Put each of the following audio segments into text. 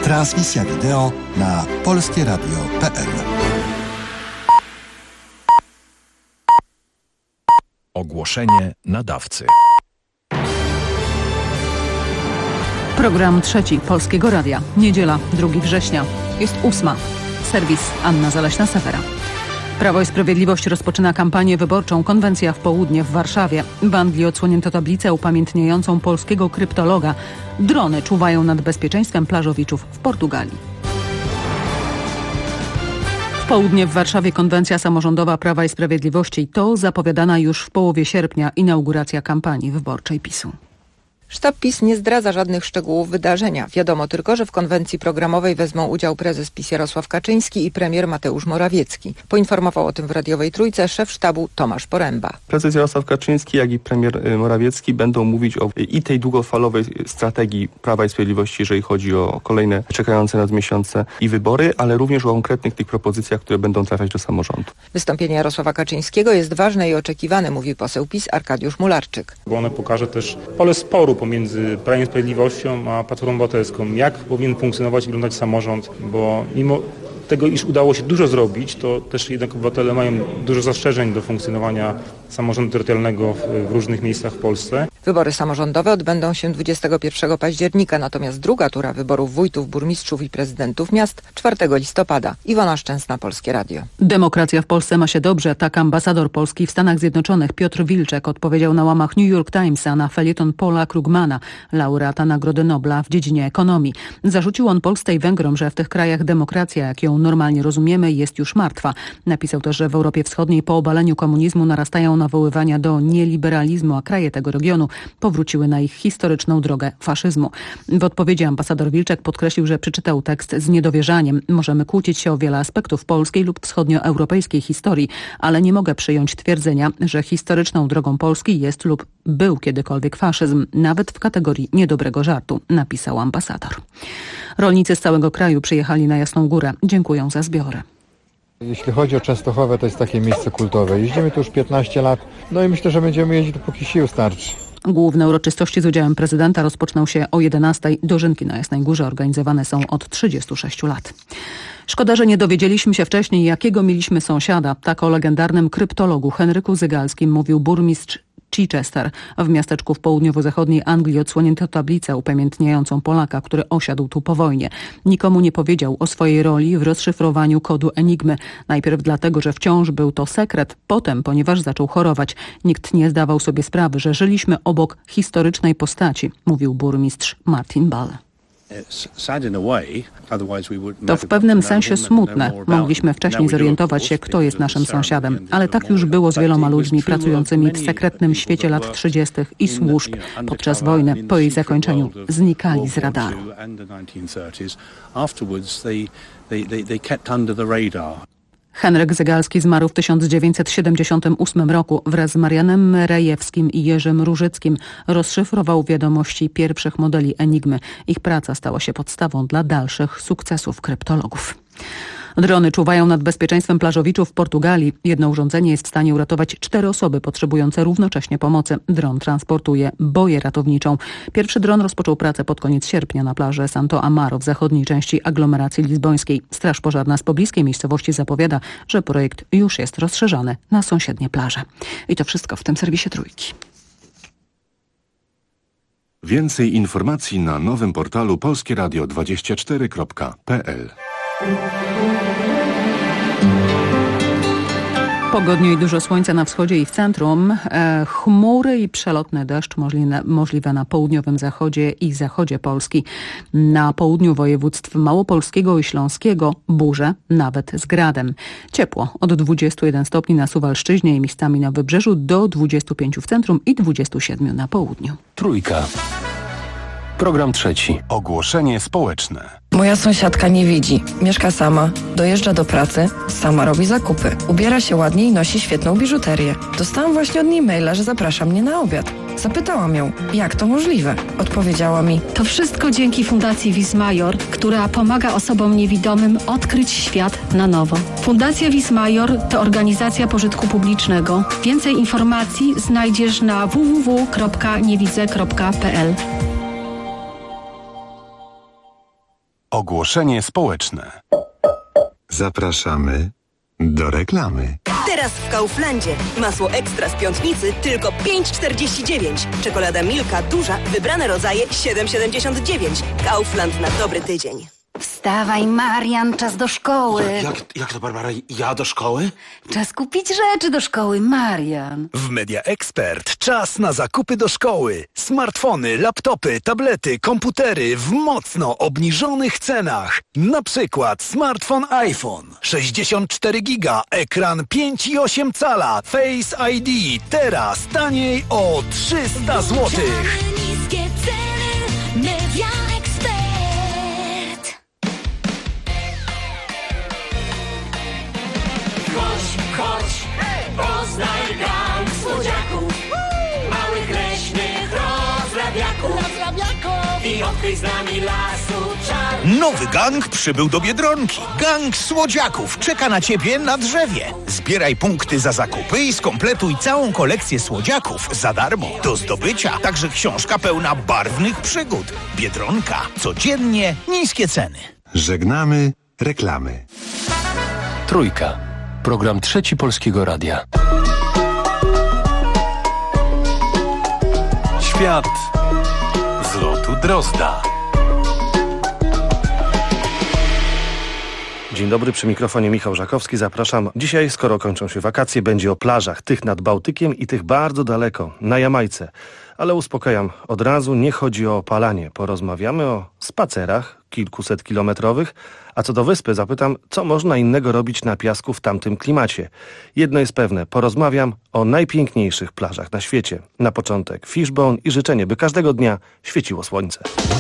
Transmisja wideo na polskieradio.pl. Ogłoszenie nadawcy. Program trzeci Polskiego Radia. Niedziela, 2 września. Jest 8. Serwis Anna Zaleśna-Sewera. Prawo i Sprawiedliwość rozpoczyna kampanię wyborczą. Konwencja w południe w Warszawie. W Anglii odsłonięto tablicę upamiętniającą polskiego kryptologa. Drony czuwają nad bezpieczeństwem plażowiczów w Portugalii. W południe w Warszawie konwencja samorządowa Prawa i Sprawiedliwości. To zapowiadana już w połowie sierpnia inauguracja kampanii wyborczej PiS-u. Sztab PiS nie zdradza żadnych szczegółów wydarzenia. Wiadomo tylko, że w konwencji programowej wezmą udział prezes PiS Jarosław Kaczyński i premier Mateusz Morawiecki. Poinformował o tym w radiowej Trójce szef sztabu Tomasz Poręba. Prezes Jarosław Kaczyński, jak i premier Morawiecki będą mówić o i tej długofalowej strategii Prawa i Sprawiedliwości, jeżeli chodzi o kolejne czekające nas miesiące i wybory, ale również o konkretnych tych propozycjach, które będą trafiać do samorządu. Wystąpienie Jarosława Kaczyńskiego jest ważne i oczekiwane, mówi poseł PiS Arkadiusz Mularczyk. Bo ono pokaże też pole sporu pomiędzy Prawem i Sprawiedliwością a Platformą Obywatelską. Jak powinien funkcjonować i wyglądać samorząd, bo mimo tego, iż udało się dużo zrobić, to też jednak obywatele mają dużo zastrzeżeń do funkcjonowania samorządu terytorialnego w różnych miejscach w Polsce. Wybory samorządowe odbędą się 21 października, natomiast druga tura wyborów wójtów, burmistrzów i prezydentów miast 4 listopada. Iwona Szczęsna, Polskie Radio. Demokracja w Polsce ma się dobrze. Tak ambasador Polski w Stanach Zjednoczonych Piotr Wilczek odpowiedział na łamach New York Timesa na felieton Paula Krugmana, laureata Nagrody Nobla w dziedzinie ekonomii. Zarzucił on Polsce i Węgrom, że w tych krajach demokracja, jak ją normalnie rozumiemy, jest już martwa. Napisał też, że w Europie Wschodniej po obaleniu komunizmu narastają nawoływania do nieliberalizmu, a kraje tego regionu powróciły na ich historyczną drogę faszyzmu. W odpowiedzi ambasador Wilczek podkreślił, że przeczytał tekst z niedowierzaniem. Możemy kłócić się o wiele aspektów polskiej lub wschodnioeuropejskiej historii, ale nie mogę przyjąć twierdzenia, że historyczną drogą Polski jest lub był kiedykolwiek faszyzm, nawet w kategorii niedobrego żartu, napisał ambasador. Rolnicy z całego kraju przyjechali na Jasną Górę. Dziękują za zbiory. Jeśli chodzi o Częstochowę, to jest takie miejsce kultowe. Jeździmy tu już 15 lat, no i myślę, że będziemy jeździć, dopóki sił starczy. Główne uroczystości z udziałem prezydenta rozpoczną się o 11:00. Dożynki na Jasnej Górze organizowane są od 36 lat. Szkoda, że nie dowiedzieliśmy się wcześniej, jakiego mieliśmy sąsiada. Tak o legendarnym kryptologu Henryku Zygalskim mówił burmistrz Chichester. W miasteczku w południowo-zachodniej Anglii odsłonięto tablicę upamiętniającą Polaka, który osiadł tu po wojnie. Nikomu nie powiedział o swojej roli w rozszyfrowaniu kodu Enigmy. Najpierw dlatego, że wciąż był to sekret, potem ponieważ zaczął chorować. Nikt nie zdawał sobie sprawy, że żyliśmy obok historycznej postaci, mówił burmistrz Martin Ball. To w pewnym sensie smutne. Mogliśmy wcześniej zorientować się, kto jest naszym sąsiadem, ale tak już było z wieloma ludźmi pracującymi w sekretnym świecie lat 30. i służb. Podczas wojny, po jej zakończeniu, znikali z radaru. Henryk Zygalski zmarł w 1978 roku. Wraz z Marianem Rejewskim i Jerzym Różyckim rozszyfrował wiadomości pierwszych modeli Enigmy. Ich praca stała się podstawą dla dalszych sukcesów kryptologów. Drony czuwają nad bezpieczeństwem plażowiczów w Portugalii. Jedno urządzenie jest w stanie uratować 4 osoby potrzebujące równocześnie pomocy. Dron transportuje boję ratowniczą. Pierwszy dron rozpoczął pracę pod koniec sierpnia na plaży Santo Amaro w zachodniej części aglomeracji lizbońskiej. Straż pożarna z pobliskiej miejscowości zapowiada, że projekt już jest rozszerzany na sąsiednie plaże. I to wszystko w tym serwisie Trójki. Więcej informacji na nowym portalu polskieradio24.pl. Pogodnie i dużo słońca na wschodzie i w centrum. Chmury i przelotny deszcz możliwe na południowym zachodzie i zachodzie Polski. Na południu województw małopolskiego i śląskiego burze, nawet z gradem. Ciepło od 21 stopni na Suwalszczyźnie i miejscami na Wybrzeżu do 25 w centrum i 27 na południu. Trójka. Program trzeci. Ogłoszenie społeczne. Moja sąsiadka nie widzi. Mieszka sama, dojeżdża do pracy, sama robi zakupy. Ubiera się ładnie i nosi świetną biżuterię. Dostałam właśnie od niej maila, że zaprasza mnie na obiad. Zapytałam ją, jak to możliwe? Odpowiedziała mi: to wszystko dzięki Fundacji Wismajor, która pomaga osobom niewidomym odkryć świat na nowo. Fundacja Wismajor to organizacja pożytku publicznego. Więcej informacji znajdziesz na www.niewidze.pl. Ogłoszenie społeczne. Zapraszamy do reklamy. Teraz w Kauflandzie. Masło ekstra z Piątnicy tylko 5,49. Czekolada Milka duża, wybrane rodzaje 7,79. Kaufland na dobry tydzień. Wstawaj, Marian, czas do szkoły. Jak to, Barbara? Ja do szkoły? Czas kupić rzeczy do szkoły, Marian. W Media Expert czas na zakupy do szkoły. Smartfony, laptopy, tablety, komputery w mocno obniżonych cenach. Na przykład smartfon iPhone 64 giga, ekran 5,8 cala, Face ID. Teraz taniej o 300 zł. Niskie ceny, Media Expert. Chodź, poznaj gang słodziaków, małych leśnych rozrabiaków i odkryj z nami lasu czar. Nowy gang przybył do Biedronki. Gang słodziaków czeka na ciebie na drzewie. Zbieraj punkty za zakupy i skompletuj całą kolekcję słodziaków za darmo. Do zdobycia także książka pełna barwnych przygód. Biedronka. Codziennie niskie ceny. Żegnamy reklamy. Trójka. Program Trzeci Polskiego Radia. Świat z lotu Drozda. Dzień dobry, przy mikrofonie Michał Żakowski. Zapraszam. Dzisiaj, skoro kończą się wakacje, będzie o plażach, tych nad Bałtykiem i tych bardzo daleko, na Jamajce. Ale uspokajam od razu, nie chodzi o opalanie. Porozmawiamy o spacerach kilkusetkilometrowych, a co do wyspy zapytam, co można innego robić na piasku w tamtym klimacie. Jedno jest pewne, porozmawiam o najpiękniejszych plażach na świecie. Na początek Fishbone i życzenie, by każdego dnia świeciło słońce.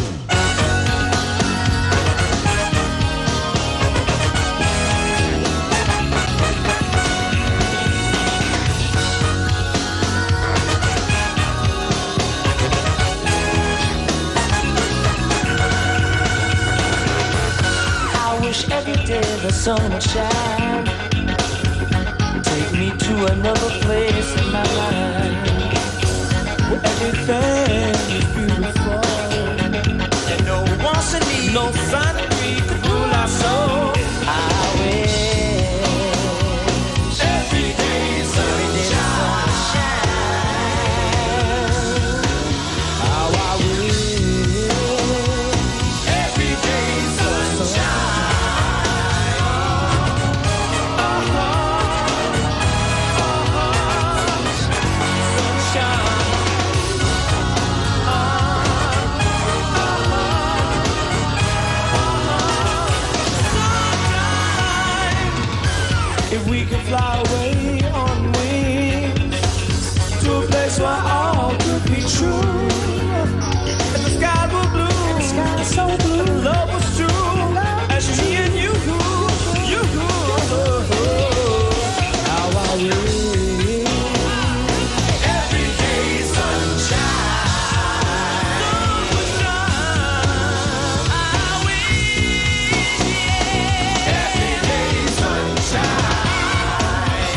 Every day the sun would shine, take me to another place in my life, where everything is beautiful, and no wants and needs, no sun and breeze could rule our soul. I wish every day sunshine. How I wish every day sunshine. If we could fly away on wings to a place where all could be true, and the skies were blue, and the sky so blue, and love was true, as me and you, how I wish every day sunshine. I wish every day sunshine.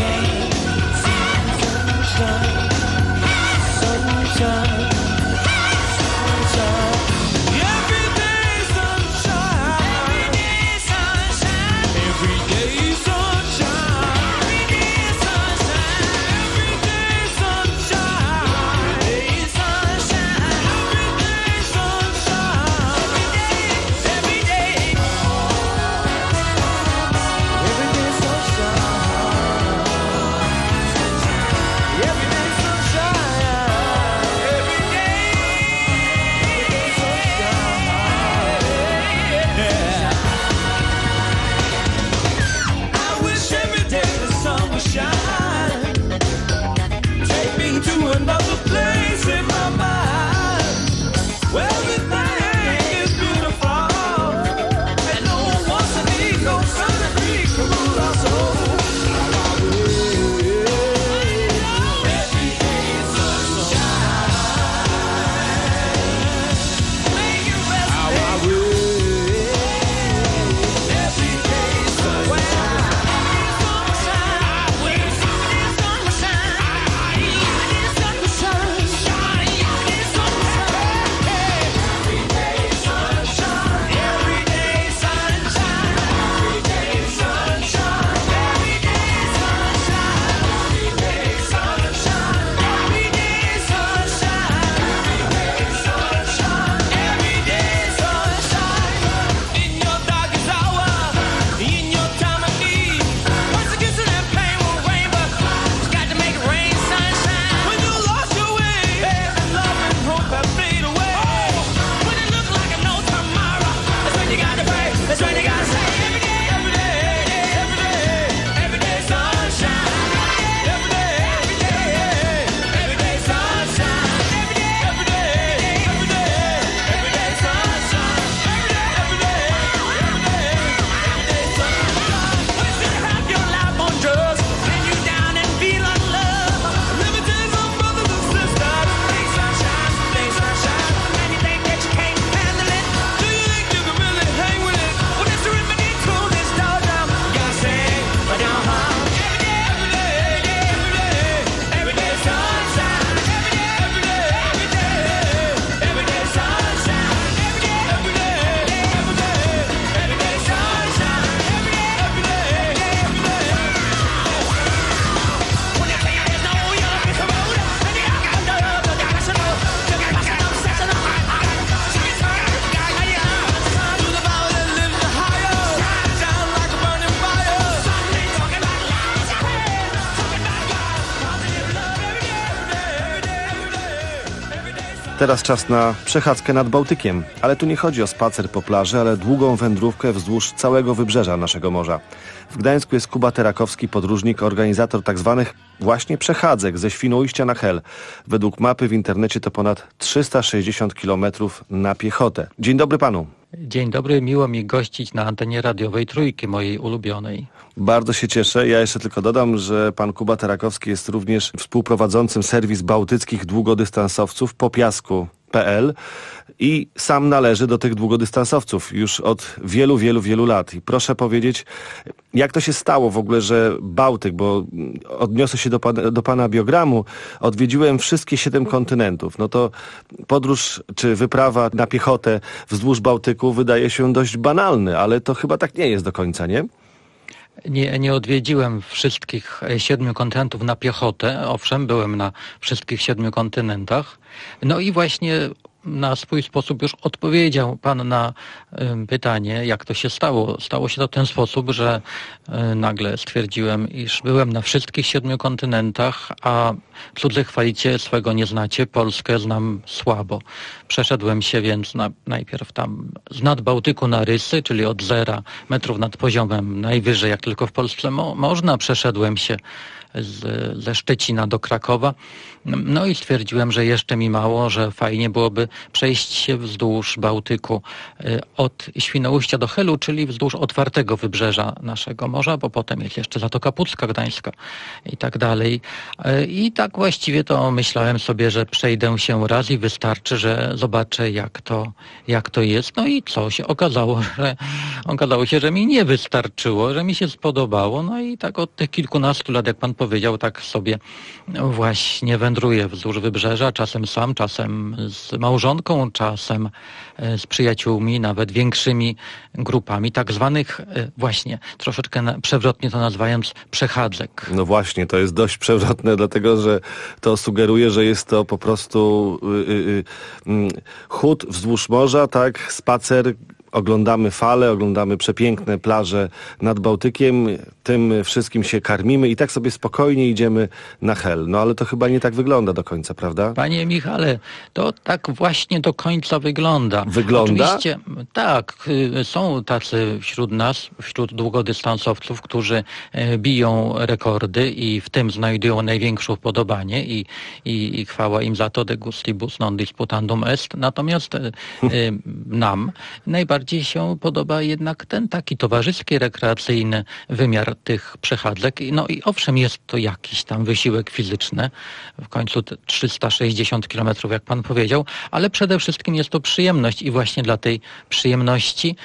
Teraz czas na przechadzkę nad Bałtykiem. Ale tu nie chodzi o spacer po plaży, ale długą wędrówkę wzdłuż całego wybrzeża naszego morza. W Gdańsku jest Kuba Terakowski, podróżnik, organizator tzw. właśnie przechadzek ze Świnoujścia na Hel. Według mapy w internecie to ponad 360 km na piechotę. Dzień dobry panu. Dzień dobry, miło mi gościć na antenie radiowej Trójki, mojej ulubionej. Bardzo się cieszę. Ja jeszcze tylko dodam, że pan Kuba Terakowski jest również współprowadzącym serwis bałtyckich długodystansowców popiasku.pl i sam należy do tych długodystansowców już od wielu lat. I proszę powiedzieć, jak to się stało w ogóle, że Bałtyk, bo odniosę się do pana biogramu, odwiedziłem wszystkie 7 kontynentów. No to podróż czy wyprawa na piechotę wzdłuż Bałtyku wydaje się dość banalny, ale to chyba tak nie jest do końca, nie? Nie odwiedziłem wszystkich 7 kontynentów na piechotę. Owszem, byłem na wszystkich 7 kontynentach. No i właśnie na swój sposób już odpowiedział pan na pytanie, jak to się stało. Stało się to w ten sposób, że nagle stwierdziłem, iż byłem na wszystkich 7 kontynentach, a cudze chwalicie, swego nie znacie, Polskę znam słabo. Przeszedłem się więc najpierw tam z nad Bałtyku na Rysy, czyli od 0 metrów nad poziomem najwyżej, jak tylko w Polsce można. Przeszedłem się ze Szczecina do Krakowa. No i stwierdziłem, że jeszcze mi mało, że fajnie byłoby przejść się wzdłuż Bałtyku od Świnoujścia do Helu, czyli wzdłuż otwartego wybrzeża naszego morza, bo potem jest jeszcze Zatoka Pucka, Gdańska i tak dalej. I tak właściwie to myślałem sobie, że przejdę się raz i wystarczy, że zobaczę jak to jest. No i co się okazało, że że mi nie wystarczyło, że mi się spodobało. No i tak od tych kilkunastu lat, jak pan powiedział, tak sobie właśnie wędruję wzdłuż wybrzeża, czasem sam, czasem z małżonką, czasem z przyjaciółmi, nawet większymi grupami, tak zwanych właśnie, troszeczkę przewrotnie to nazywając, przechadzek. No właśnie, to jest dość przewrotne, dlatego że to sugeruje, że jest to po prostu chód wzdłuż morza, tak, spacer. Oglądamy fale, oglądamy przepiękne plaże nad Bałtykiem, tym wszystkim się karmimy i tak sobie spokojnie idziemy na Hel. No ale to chyba nie tak wygląda do końca, prawda? Panie Michale, to tak właśnie do końca wygląda. Wygląda? Oczywiście, tak. Są tacy wśród nas, wśród długodystansowców, którzy biją rekordy i w tym znajdują największe upodobanie i chwała im za to, de gustibus non disputandum est. Natomiast nam najbardziej się podoba jednak ten taki towarzyski, rekreacyjny wymiar tych przechadzek. No i owszem, jest to jakiś tam wysiłek fizyczny, w końcu 360 km, jak pan powiedział, ale przede wszystkim jest to przyjemność i właśnie dla tej przyjemności,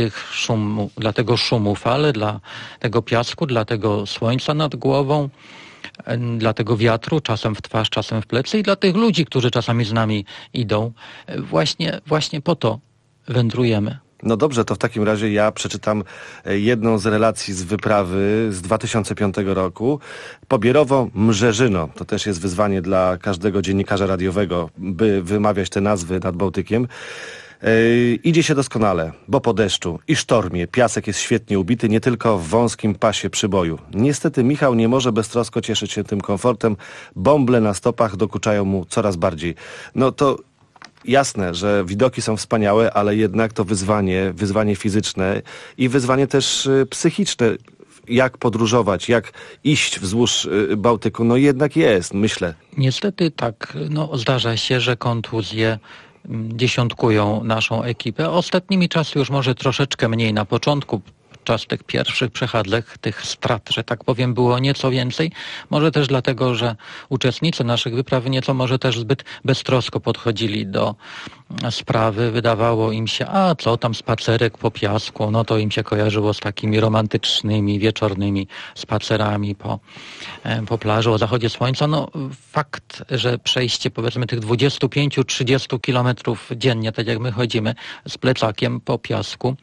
dla tego szumu fal, dla tego piasku, dla tego słońca nad głową, dla tego wiatru, czasem w twarz, czasem w plecy i dla tych ludzi, którzy czasami z nami idą, właśnie po to wędrujemy. No dobrze, to w takim razie ja przeczytam jedną z relacji z wyprawy z 2005 roku. Pobierowo-Mrzeżyno. To też jest wyzwanie dla każdego dziennikarza radiowego, by wymawiać te nazwy nad Bałtykiem. Idzie się doskonale, bo po deszczu i sztormie piasek jest świetnie ubity, nie tylko w wąskim pasie przyboju. Niestety Michał nie może beztrosko cieszyć się tym komfortem. Bąble na stopach dokuczają mu coraz bardziej. No to jasne, że widoki są wspaniałe, ale jednak to wyzwanie fizyczne i wyzwanie też psychiczne. Jak podróżować, jak iść wzdłuż Bałtyku, no jednak jest, myślę. Niestety tak, zdarza się, że kontuzje dziesiątkują naszą ekipę. Ostatnimi czasy już może troszeczkę mniej. Na początku, podczas tych pierwszych przechadzek, tych strat, że tak powiem, było nieco więcej. Może też dlatego, że uczestnicy naszych wypraw nieco może też zbyt beztrosko podchodzili do sprawy. Wydawało im się, co tam spacerek po piasku, no to im się kojarzyło z takimi romantycznymi, wieczornymi spacerami po plaży o zachodzie słońca. No fakt, że przejście powiedzmy tych 25-30 kilometrów dziennie, tak jak my chodzimy z plecakiem po piasku,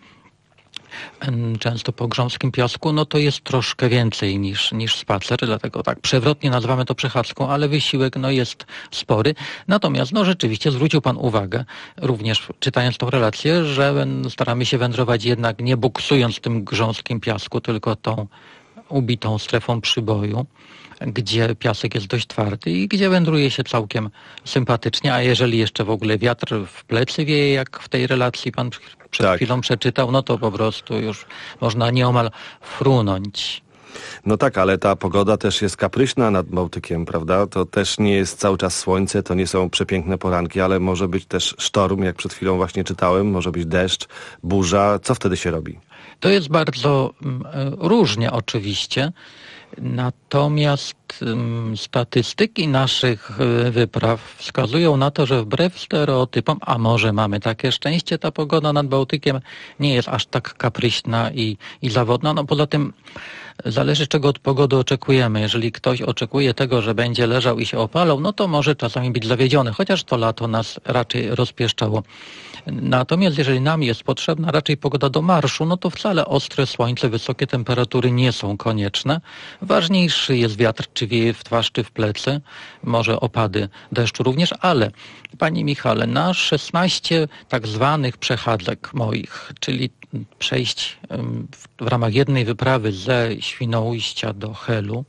często po grząskim piasku, no to jest troszkę więcej niż spacer, dlatego tak przewrotnie nazywamy to przechadzką, ale wysiłek jest spory. Natomiast rzeczywiście zwrócił pan uwagę, również czytając tą relację, że staramy się wędrować jednak nie buksując w tym grząskim piasku, tylko tą ubitą strefą przyboju. gdzie piasek jest dość twardy i gdzie wędruje się całkiem sympatycznie, a jeżeli jeszcze w ogóle wiatr w plecy wieje, jak w tej relacji pan przed chwilą przeczytał, no to po prostu już można nieomal frunąć. No tak, ale ta pogoda też jest kapryśna nad Bałtykiem, prawda? To też nie jest cały czas słońce, to nie są przepiękne poranki, ale może być też sztorm, jak przed chwilą właśnie czytałem, może być deszcz, burza. Co wtedy się robi? To jest bardzo różnie oczywiście, natomiast statystyki naszych wypraw wskazują na to, że wbrew stereotypom, a może mamy takie szczęście, ta pogoda nad Bałtykiem nie jest aż tak kapryśna i zawodna. No poza tym zależy, czego od pogody oczekujemy. Jeżeli ktoś oczekuje tego, że będzie leżał i się opalał, no to może czasami być zawiedziony, chociaż to lato nas raczej rozpieszczało. Natomiast jeżeli nam jest potrzebna raczej pogoda do marszu, no to wcale ostre słońce, wysokie temperatury nie są konieczne. Ważniejszy jest wiatr, czy wieje w twarz, czy w plecy, może opady deszczu również, ale Panie Michale, na 16 tak zwanych przechadzek moich, czyli przejść w ramach jednej wyprawy ze Świnoujścia do Helu,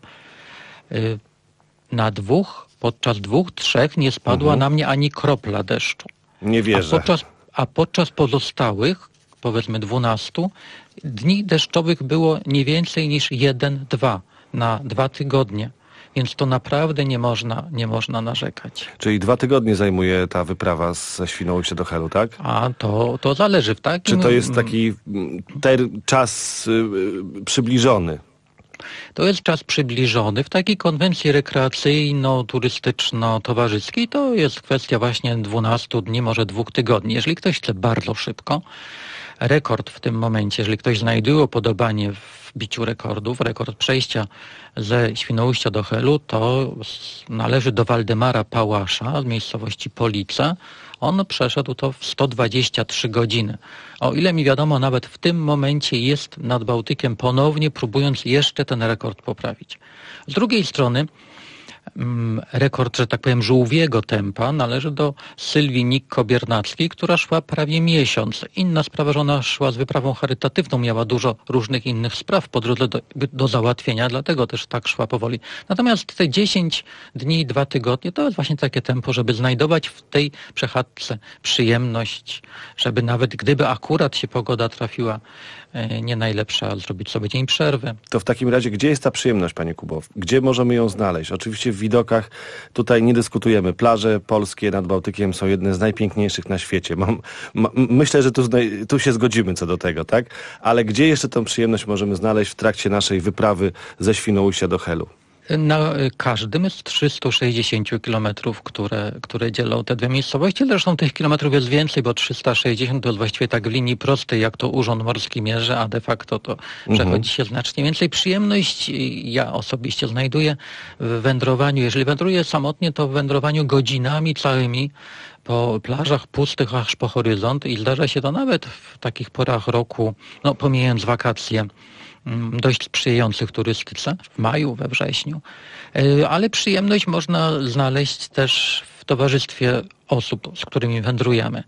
podczas 2-3 nie spadła na mnie ani kropla deszczu. Nie wierzę. A podczas pozostałych, powiedzmy 12, dni deszczowych było nie więcej niż 1-2 na 2 tygodnie. Więc to naprawdę nie można narzekać. Czyli 2 tygodnie zajmuje ta wyprawa ze Świnoujścia do Helu, tak? A to zależy w takim... Czy to jest taki czas przybliżony? To jest czas przybliżony. W takiej konwencji rekreacyjno-turystyczno-towarzyskiej to jest kwestia właśnie 12 dni, może 2 tygodni. Jeżeli ktoś chce bardzo szybko, rekord w tym momencie, jeżeli ktoś znajduje upodobanie w biciu rekordów, rekord przejścia ze Świnoujścia do Helu, to należy do Waldemara Pałasza z miejscowości Police. On przeszedł to w 123 godziny. O ile mi wiadomo, nawet w tym momencie jest nad Bałtykiem ponownie, próbując jeszcze ten rekord poprawić. Z drugiej strony rekord, że tak powiem, żółwiego tempa należy do Sylwii Nikko-Biernackiej, która szła prawie miesiąc. Inna sprawa, że ona szła z wyprawą charytatywną, miała dużo różnych innych spraw po drodze do załatwienia, dlatego też tak szła powoli. Natomiast te 10 dni, 2 tygodnie to jest właśnie takie tempo, żeby znajdować w tej przechadzce przyjemność, żeby nawet gdyby akurat się pogoda trafiła nie najlepsza, zrobić sobie dzień przerwy. To w takim razie, gdzie jest ta przyjemność, Panie Kubo? Gdzie możemy ją znaleźć? Oczywiście w widokach, tutaj nie dyskutujemy. Plaże polskie nad Bałtykiem są jedne z najpiękniejszych na świecie. Myślę, że tu się zgodzimy co do tego, tak? Ale gdzie jeszcze tę przyjemność możemy znaleźć w trakcie naszej wyprawy ze Świnoujścia do Helu? Na każdym z 360 kilometrów, które dzielą te dwie miejscowości. Zresztą tych kilometrów jest więcej, bo 360 to jest właściwie tak w linii prostej, jak to Urząd Morski mierzy, a de facto to przechodzi się znacznie więcej. Przyjemność ja osobiście znajduję w wędrowaniu. Jeżeli wędruję samotnie, to w wędrowaniu godzinami całymi po plażach pustych aż po horyzont i zdarza się to nawet w takich porach roku, no pomijając wakacje, dość sprzyjających turystyce, w maju, we wrześniu, ale przyjemność można znaleźć też w towarzystwie osób, z którymi wędrujemy.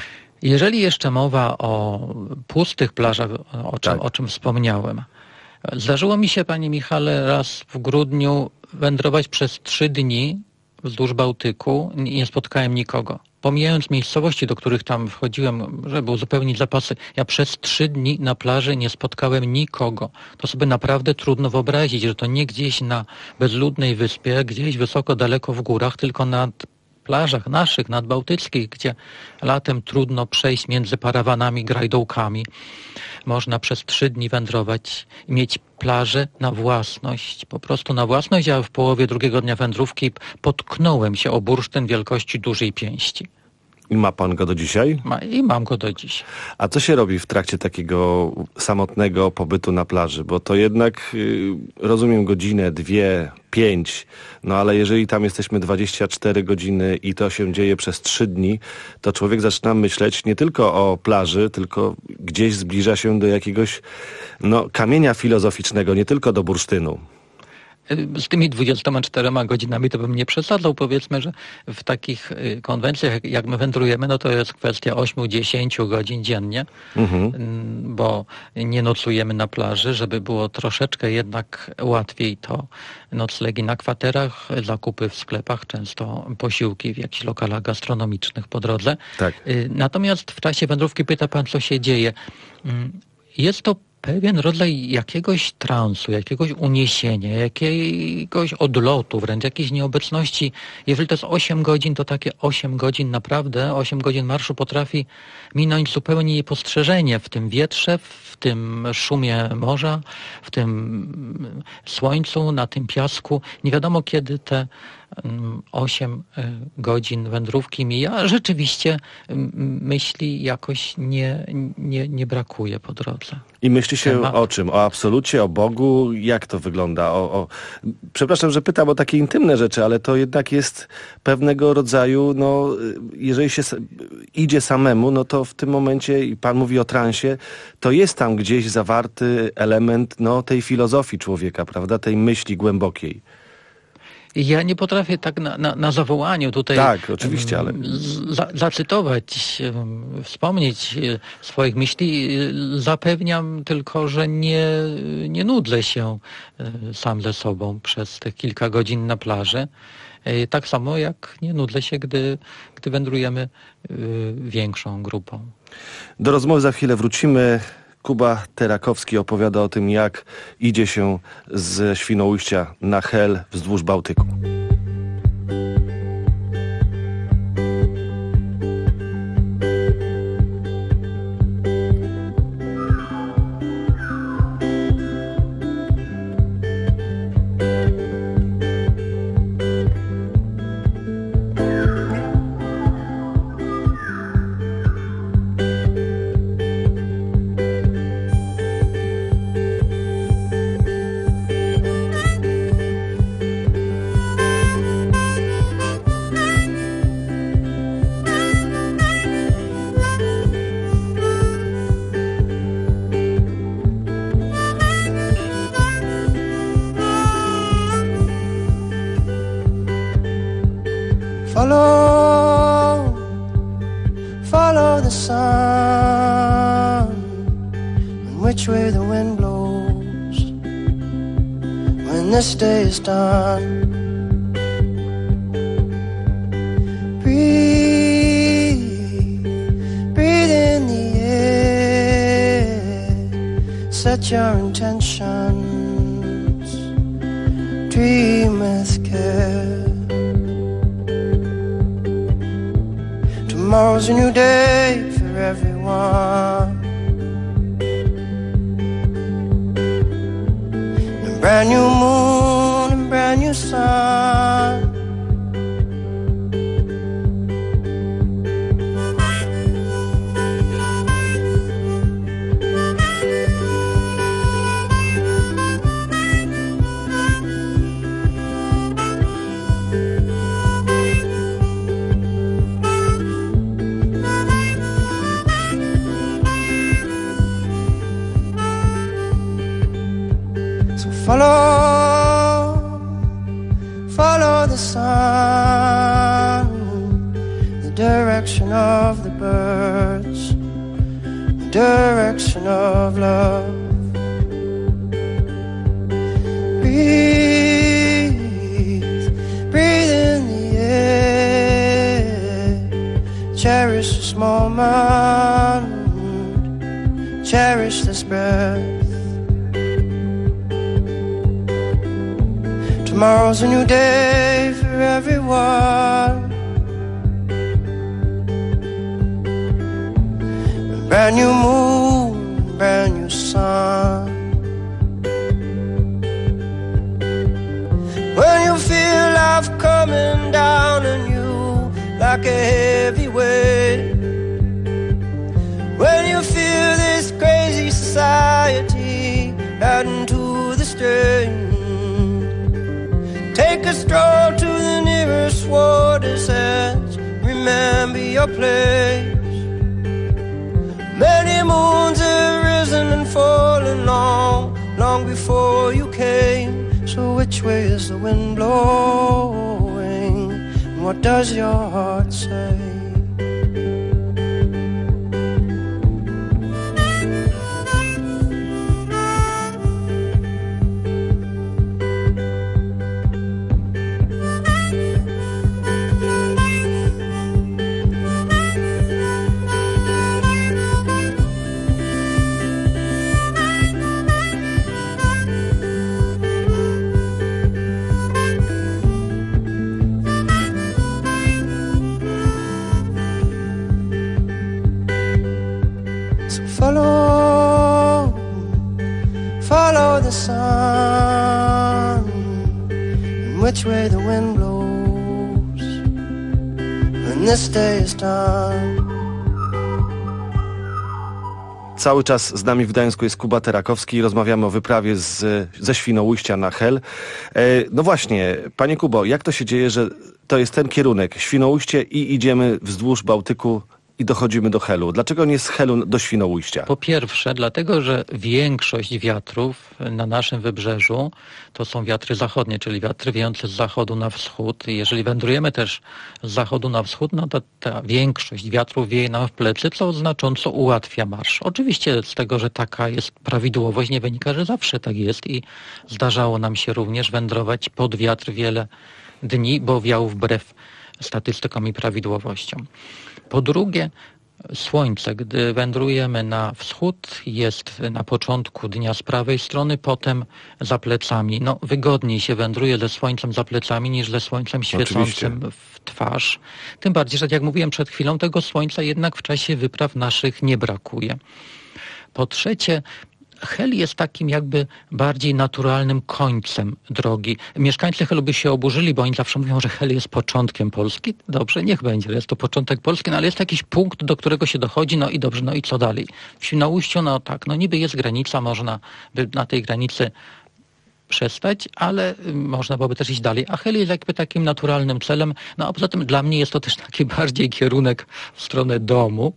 Jeżeli jeszcze mowa o pustych plażach, o czym wspomniałem, zdarzyło mi się, Panie Michale, raz w grudniu wędrować przez 3 dni wzdłuż Bałtyku i nie spotkałem nikogo. Pomijając miejscowości, do których tam wchodziłem, żeby uzupełnić zapasy, ja przez 3 dni na plaży nie spotkałem nikogo. To sobie naprawdę trudno wyobrazić, że to nie gdzieś na bezludnej wyspie, gdzieś wysoko, daleko w górach, tylko nad plażach naszych, nadbałtyckich, gdzie latem trudno przejść między parawanami, grajdołkami. Można przez 3 dni wędrować i mieć plażę na własność, po prostu na własność, a w połowie drugiego dnia wędrówki potknąłem się o bursztyn wielkości dużej pięści. I ma pan go do dzisiaj? I mam go do dziś. A co się robi w trakcie takiego samotnego pobytu na plaży? Bo to jednak, rozumiem, godzinę, 2, 5, no ale jeżeli tam jesteśmy 24 godziny i to się dzieje przez 3 dni, to człowiek zaczyna myśleć nie tylko o plaży, tylko gdzieś zbliża się do jakiegoś kamienia filozoficznego, nie tylko do bursztynu. z tymi 24 godzinami to bym nie przesadzał. Powiedzmy, że w takich konwencjach, jak my wędrujemy, no to jest kwestia 8-10 godzin dziennie, bo nie nocujemy na plaży, żeby było troszeczkę jednak łatwiej, to noclegi na kwaterach, zakupy w sklepach, często posiłki w jakichś lokalach gastronomicznych po drodze. Tak. Natomiast w czasie wędrówki pyta pan, co się dzieje. Jest to pewien rodzaj jakiegoś transu, jakiegoś uniesienia, jakiegoś odlotu, wręcz jakiejś nieobecności. Jeżeli to jest 8 godzin, to takie 8 godzin naprawdę, 8 godzin marszu potrafi minąć zupełnie niepostrzeżenie w tym wietrze, w tym szumie morza, w tym słońcu, na tym piasku. Nie wiadomo, kiedy te 8 godzin wędrówki mija. Rzeczywiście myśli jakoś nie brakuje po drodze. I myśli się o czym? O absolucie, o Bogu? Jak to wygląda? Przepraszam, że pytam o takie intymne rzeczy, ale to jednak jest pewnego rodzaju, jeżeli się idzie samemu, no to w tym momencie, i pan mówi o transie, to jest tam gdzieś zawarty element tej filozofii człowieka, prawda? Tej myśli głębokiej. Ja nie potrafię tak na zawołaniu tutaj oczywiście, ale zacytować, wspomnieć swoich myśli. Zapewniam tylko, że nie nudzę się sam ze sobą przez te kilka godzin na plaży. Tak samo jak nie nudzę się, gdy wędrujemy większą grupą. Do rozmowy za chwilę wrócimy. Kuba Terakowski opowiada o tym, jak idzie się ze Świnoujścia na Hel wzdłuż Bałtyku. Follow the sun, and which way the wind blows when this day is done. Breathe in the air, set your intentions, dream with care. Tomorrow's a new day for everyone, a brand new moon and brand new sun. Follow the sun, the direction of the birds, the direction of love. Breathe in the air, cherish this moment, cherish this breath. Tomorrow's a new day for everyone, a brand new moon, brand new sun. When you feel life coming down on you like a heavy weight, when you feel this crazy society adding to the strain, take a stroll to the nearest water's edge. Remember your place. Many moons have risen and fallen long, long before you came. So which which way is the wind blowing? And what does your heart say? Follow the sun, and which way the wind blows when this day is done. Cały czas z nami w Gdańsku jest Kuba Terakowski i rozmawiamy o wyprawie ze Świnoujścia na Hel. No właśnie, panie Kubo, jak to się dzieje, że to jest ten kierunek, Świnoujście i idziemy wzdłuż Bałtyku i dochodzimy do Helu? Dlaczego nie z Helu do Świnoujścia? Po pierwsze, dlatego, że większość wiatrów na naszym wybrzeżu to są wiatry zachodnie, czyli wiatry wiejące z zachodu na wschód. I jeżeli wędrujemy też z zachodu na wschód, no to ta większość wiatrów wieje nam w plecy, co znacząco ułatwia marsz. Oczywiście z tego, że taka jest prawidłowość, nie wynika, że zawsze tak jest i zdarzało nam się również wędrować pod wiatr wiele dni, bo wiał wbrew statystykom i prawidłowościom. Po drugie, słońce, gdy wędrujemy na wschód, jest na początku dnia z prawej strony, potem za plecami. No, wygodniej się wędruje ze słońcem za plecami niż ze słońcem świecącym w twarz. Tym bardziej, że jak mówiłem przed chwilą, tego słońca jednak w czasie wypraw naszych nie brakuje. Po trzecie, Hel jest takim jakby bardziej naturalnym końcem drogi. Mieszkańcy Helu by się oburzyli, bo oni zawsze mówią, że Hel jest początkiem Polski. Dobrze, niech będzie, jest to początek Polski, no ale jest jakiś punkt, do którego się dochodzi, no i dobrze, no i co dalej? W Świnoujściu, no tak, no niby jest granica, można by na tej granicy przestać, ale można byłoby też iść dalej. A Hel jest jakby takim naturalnym celem, no a poza tym dla mnie jest to też taki bardziej kierunek w stronę domu.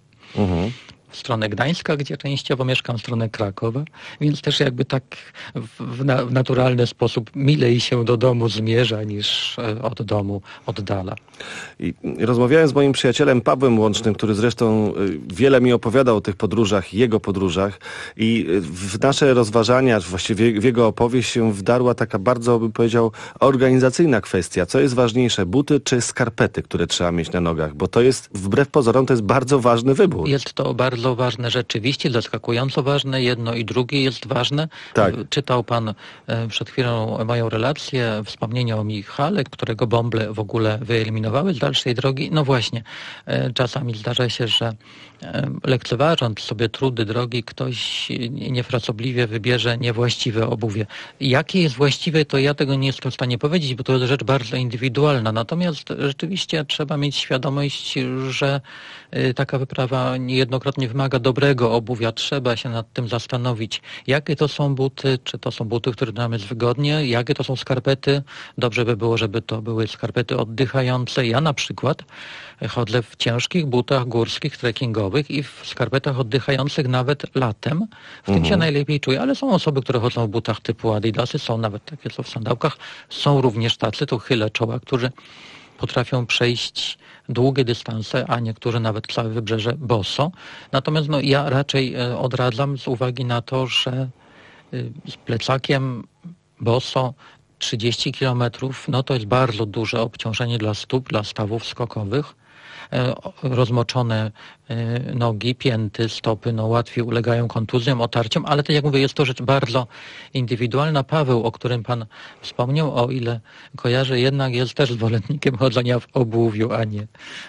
W stronę Gdańska, gdzie częściowo mieszkam, w stronę Krakowa, więc też jakby tak w naturalny sposób milej się do domu zmierza niż od domu oddala. I rozmawiałem z moim przyjacielem Pawłem Łącznym, który zresztą wiele mi opowiadał o tych podróżach, jego podróżach i w nasze rozważania, właściwie w jego opowieść się wdarła taka bardzo, bym powiedział, organizacyjna kwestia. Co jest ważniejsze, buty czy skarpety, które trzeba mieć na nogach? Bo to jest, wbrew pozorom, to jest bardzo ważny wybór. Jest to bardzo ważne rzeczywiście, zaskakująco ważne, jedno i drugie jest ważne. Tak. Czytał pan przed chwilą moją relację, wspomnienie o Michale, którego bąble w ogóle wyeliminowały z dalszej drogi. No właśnie, czasami zdarza się, że lekceważąc sobie trudy drogi, ktoś niefrasobliwie wybierze niewłaściwe obuwie. Jakie jest właściwe, to ja tego nie jestem w stanie powiedzieć, bo to jest rzecz bardzo indywidualna. Natomiast rzeczywiście trzeba mieć świadomość, że taka wyprawa niejednokrotnie wymaga dobrego obuwia. Trzeba się nad tym zastanowić, jakie to są buty, czy to są buty, które nam jest wygodnie, jakie to są skarpety. Dobrze by było, żeby to były skarpety oddychające. Ja na przykład chodzę w ciężkich butach górskich, trekkingowych i w skarpetach oddychających nawet latem. W tym się najlepiej czuję, ale są osoby, które chodzą w butach typu Adidasy, są nawet takie, co w sandałkach. Są również tacy, tu chylę czoła, którzy potrafią przejść długie dystanse, a niektórzy nawet całe wybrzeże boso. Natomiast no, ja raczej odradzam z uwagi na to, że z plecakiem boso 30 km, no to jest bardzo duże obciążenie dla stóp, dla stawów skokowych. Rozmoczone nogi, pięty, stopy, no łatwiej ulegają kontuzjom, otarciom, ale tak jak mówię, jest to rzecz bardzo indywidualna. Paweł, o którym pan wspomniał, o ile kojarzę, jednak jest też zwolennikiem chodzenia w obuwiu, a nie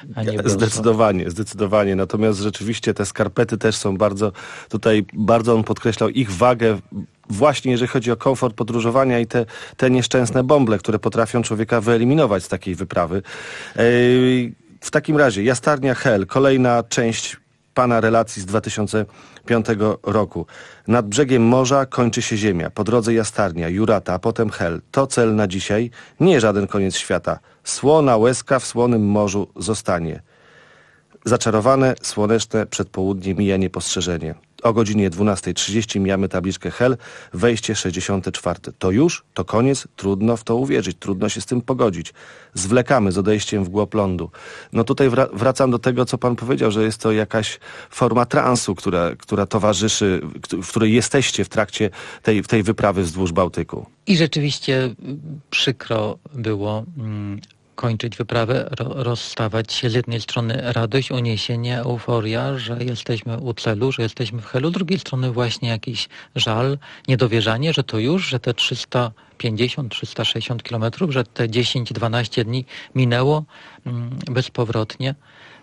Zdecydowanie. Natomiast rzeczywiście te skarpety też są bardzo on podkreślał ich wagę, właśnie jeżeli chodzi o komfort podróżowania i te nieszczęsne bąble, które potrafią człowieka wyeliminować z takiej wyprawy. W takim razie Jastarnia Hel, kolejna część pana relacji z 2005 roku. Nad brzegiem morza kończy się ziemia. Po drodze Jastarnia, Jurata, a potem Hel. To cel na dzisiaj, nie żaden koniec świata. Słona łezka w słonym morzu zostanie. Zaczarowane, słoneczne przedpołudnie mija niepostrzeżenie. O godzinie 12:30 mijamy tabliczkę Hel, wejście 64. To już? To koniec? Trudno w to uwierzyć, trudno się z tym pogodzić. Zwlekamy z odejściem w głąb lądu. No tutaj wracam do tego, co pan powiedział, że jest to jakaś forma transu, która towarzyszy, w której jesteście w trakcie tej wyprawy wzdłuż Bałtyku. I rzeczywiście przykro było kończyć wyprawę, rozstawać się. Z jednej strony radość, uniesienie, euforia, że jesteśmy u celu, że jesteśmy w Helu. Z drugiej strony właśnie jakiś żal, niedowierzanie, że to już, że te 350-360 kilometrów, że te 10-12 dni minęło bezpowrotnie.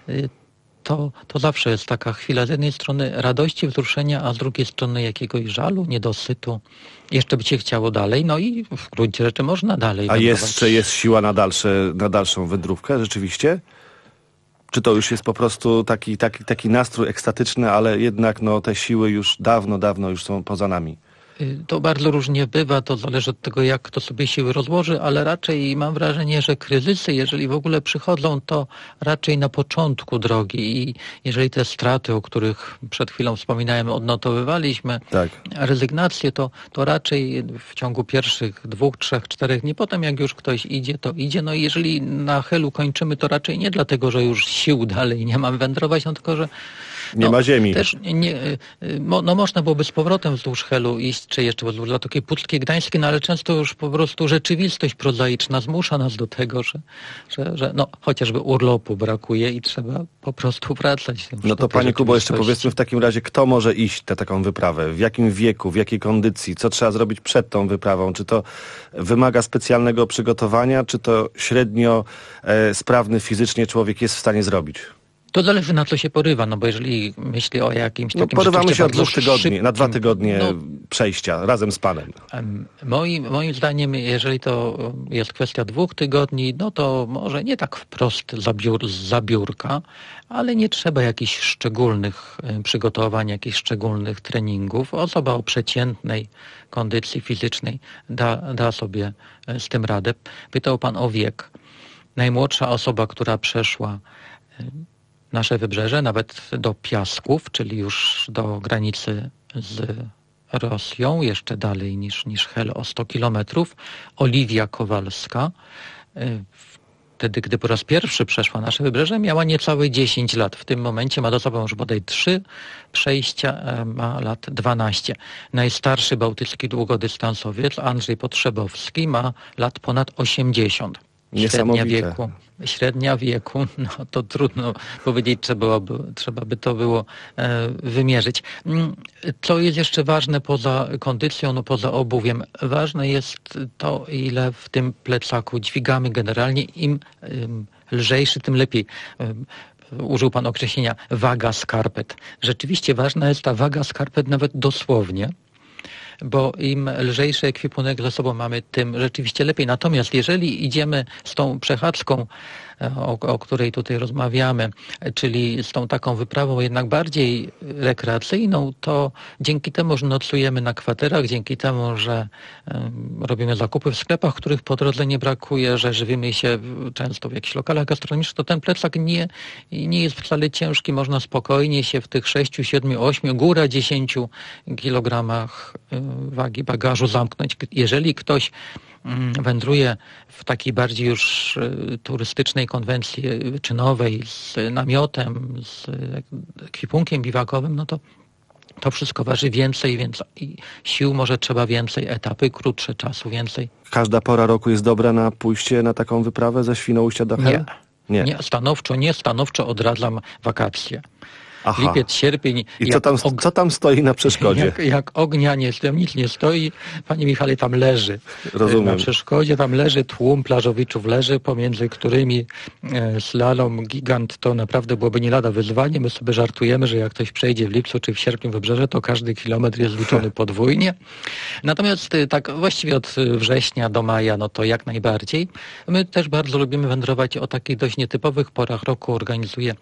To zawsze jest taka chwila z jednej strony radości, wzruszenia, a z drugiej strony jakiegoś żalu, niedosytu. Jeszcze by się chciało dalej, no i w gruncie rzeczy można dalej. A jeszcze jest siła na dalszą wędrówkę rzeczywiście? Czy to już jest po prostu taki nastrój ekstatyczny, ale jednak no, te siły już dawno już są poza nami? To bardzo różnie bywa, to zależy od tego, jak kto sobie siły rozłoży, ale raczej mam wrażenie, że kryzysy, jeżeli w ogóle przychodzą, to raczej na początku drogi i jeżeli te straty, o których przed chwilą wspominałem, odnotowywaliśmy, rezygnację, to raczej w ciągu pierwszych 2, 3, 4 dni, potem jak już ktoś idzie, to idzie. No i jeżeli na Helu kończymy, to raczej nie dlatego, że już sił dalej nie mam wędrować, no tylko, że nie ma ziemi. Też można byłoby z powrotem wzdłuż Helu iść, czy jeszcze wzdłuż Zatoki Puckiej, Gdańskiej, no ale często już po prostu rzeczywistość prozaiczna zmusza nas do tego, że chociażby urlopu brakuje i trzeba po prostu wracać. No to Panie Kubo, jeszcze powiedzmy w takim razie, kto może iść na taką wyprawę? W jakim wieku, w jakiej kondycji? Co trzeba zrobić przed tą wyprawą? Czy to wymaga specjalnego przygotowania, czy to średnio sprawny fizycznie człowiek jest w stanie zrobić? To zależy, na co się porywa, no bo jeżeli myśli o jakimś takim... porywamy się od 2 tygodni, na 2 tygodnie przejścia razem z panem. Moim zdaniem, jeżeli to jest kwestia 2 tygodni, no to może nie tak wprost za biurka, ale nie trzeba jakichś szczególnych przygotowań, jakichś szczególnych treningów. Osoba o przeciętnej kondycji fizycznej da sobie z tym radę. Pytał pan o wiek. Najmłodsza osoba, która przeszła nasze wybrzeże, nawet do Piasków, czyli już do granicy z Rosją, jeszcze dalej niż Hel o 100 kilometrów. Oliwia Kowalska, wtedy, gdy po raz pierwszy przeszła nasze wybrzeże, miała niecałe 10 lat. W tym momencie ma za sobą już bodaj 3 przejścia, ma lat 12. Najstarszy bałtycki długodystansowiec, Andrzej Potrzebowski, ma lat ponad 80. Średnia wieku, no to trudno powiedzieć, trzeba by to było wymierzyć. Co jest jeszcze ważne poza kondycją, poza obuwiem? Ważne jest to, ile w tym plecaku dźwigamy generalnie. Im lżejszy, tym lepiej. Użył pan określenia waga skarpet. Rzeczywiście ważna jest ta waga skarpet nawet dosłownie, bo im lżejszy ekwipunek ze sobą mamy, tym rzeczywiście lepiej. Natomiast jeżeli idziemy z tą przechadzką, o której tutaj rozmawiamy, czyli z tą taką wyprawą jednak bardziej rekreacyjną, to dzięki temu, że nocujemy na kwaterach, dzięki temu, że robimy zakupy w sklepach, których po drodze nie brakuje, że żywimy się często w jakichś lokalach gastronomicznych, to ten plecak nie jest wcale ciężki. Można spokojnie się w tych 6, 7, 8, góra 10 kilogramach wagi bagażu zamknąć. Jeżeli ktoś wędruje w takiej bardziej już turystycznej konwencji czynowej z namiotem, z ekwipunkiem biwakowym, no to wszystko waży więcej, więc sił może trzeba więcej, etapy krótsze, czasu więcej. Każda pora roku jest dobra na pójście na taką wyprawę ze Świnoujścia do Hel? Nie, stanowczo odradzam wakacje. Aha. Lipiec, sierpień. I co tam stoi na przeszkodzie? Jak ognia nic nie stoi. Panie Michale, tam leży. Rozumiem. Na przeszkodzie tam leży tłum plażowiczów, pomiędzy którymi slalom gigant to naprawdę byłoby nie lada wyzwanie. My sobie żartujemy, że jak ktoś przejdzie w lipcu czy w sierpniu wybrzeże, to każdy kilometr jest liczony podwójnie. Natomiast tak właściwie od września do maja, no to jak najbardziej. My też bardzo lubimy wędrować o takich dość nietypowych porach roku. Organizuję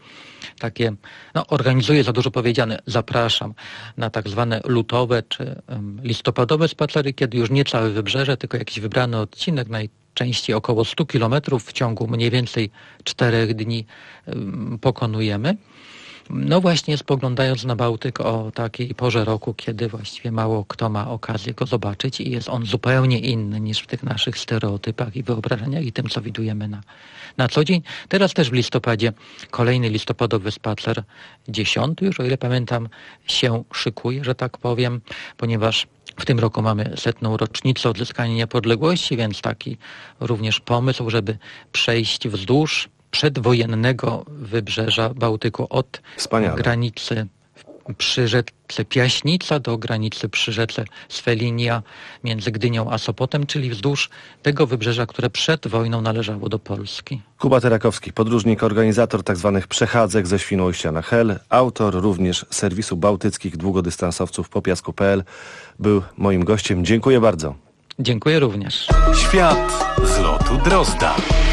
za dużo powiedziane, zapraszam na tak zwane lutowe czy listopadowe spacery, kiedy już nie całe wybrzeże, tylko jakiś wybrany odcinek, najczęściej około 100 kilometrów w ciągu mniej więcej 4 dni pokonujemy. No właśnie spoglądając na Bałtyk o takiej porze roku, kiedy właściwie mało kto ma okazję go zobaczyć i jest on zupełnie inny niż w tych naszych stereotypach i wyobrażeniach i tym, co widujemy na co dzień. Teraz też w listopadzie kolejny listopadowy spacer, 10. już, o ile pamiętam, się szykuje, że tak powiem, ponieważ w tym roku mamy 100. rocznicę odzyskania niepodległości, więc taki również pomysł, żeby przejść wzdłuż przedwojennego wybrzeża Bałtyku od granicy przy rzece Piaśnica do granicy przy rzece Swelinia między Gdynią a Sopotem, czyli wzdłuż tego wybrzeża, które przed wojną należało do Polski. Kuba Terakowski, podróżnik, organizator tzw. przechadzek ze Świnoujścia na Hel, autor również serwisu bałtyckich długodystansowców po piasku.pl, był moim gościem. Dziękuję bardzo. Dziękuję również. Świat z lotu Drozda.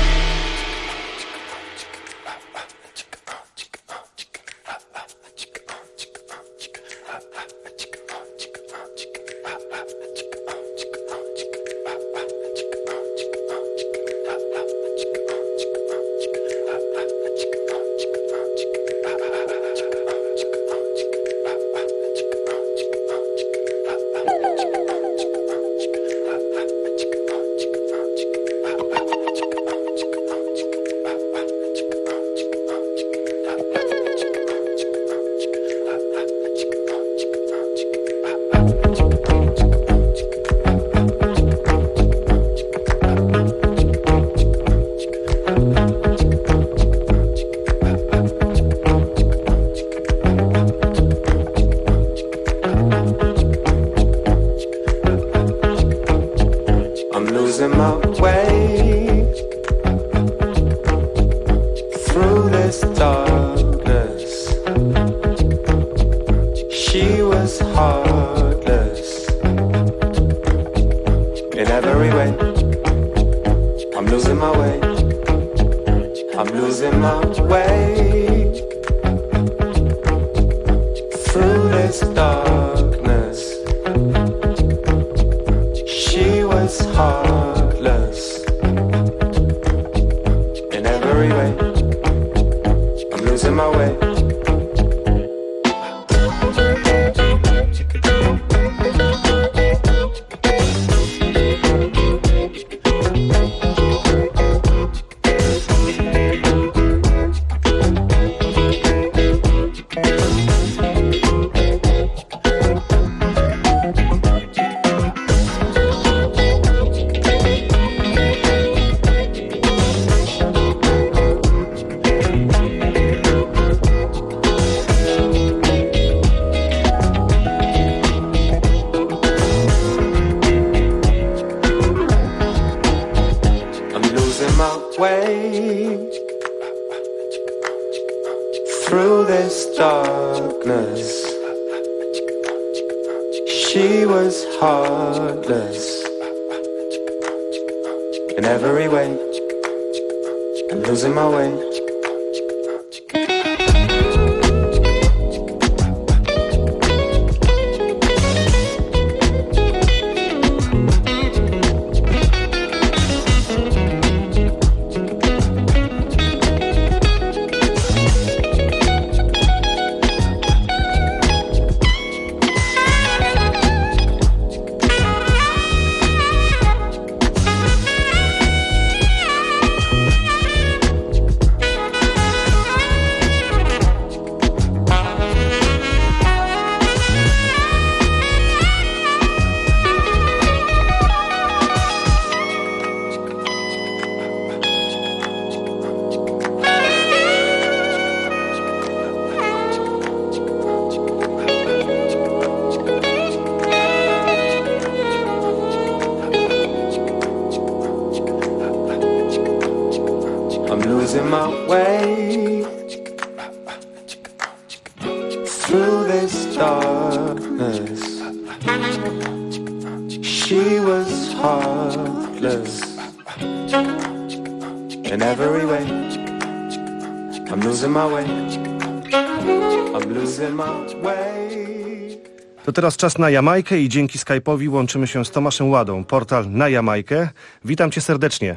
To teraz czas na Jamajkę i dzięki Skype'owi łączymy się z Tomaszem Ładą, portal Na Jamajkę. Witam cię serdecznie.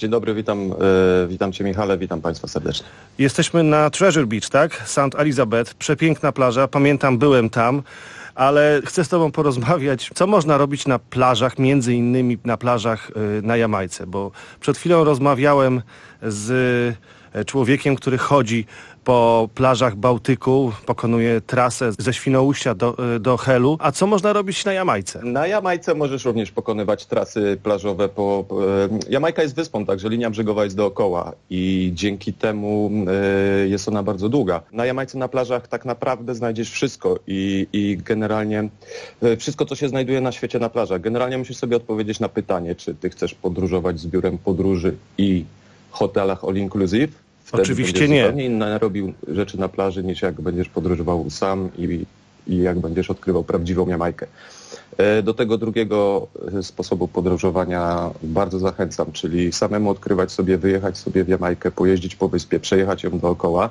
Dzień dobry, witam Cię Michale, witam Państwa serdecznie. Jesteśmy na Treasure Beach, tak? St. Elizabeth, przepiękna plaża, pamiętam, byłem tam, ale chcę z Tobą porozmawiać, co można robić na plażach, między innymi na plażach na Jamajce, bo przed chwilą rozmawiałem z człowiekiem, który chodzi po plażach Bałtyku, pokonuje trasę ze Świnoujścia do Helu. A co można robić na Jamajce? Na Jamajce możesz również pokonywać trasy plażowe. Jamajka jest wyspą, także linia brzegowa jest dookoła i dzięki temu jest ona bardzo długa. Na Jamajce na plażach tak naprawdę znajdziesz wszystko i generalnie wszystko, co się znajduje na świecie na plażach. Generalnie musisz sobie odpowiedzieć na pytanie, czy ty chcesz podróżować z biurem podróży i hotelach all inclusive. Wtedy oczywiście nie. Zupełnie inne robił rzeczy na plaży niż jak będziesz podróżował sam i jak będziesz odkrywał prawdziwą Jamajkę. Do tego drugiego sposobu podróżowania bardzo zachęcam, czyli samemu odkrywać sobie, wyjechać sobie w Jamajkę, pojeździć po wyspie, przejechać ją dookoła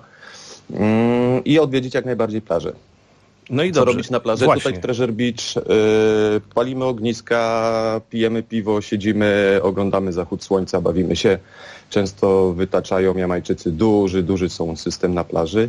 i odwiedzić jak najbardziej plażę. No i co dobrze. robić na plaży? Właśnie. Tutaj w Treasure Beach palimy ogniska, pijemy piwo, siedzimy, oglądamy zachód słońca, bawimy się. Często wytaczają Jamajczycy duży są system na plaży.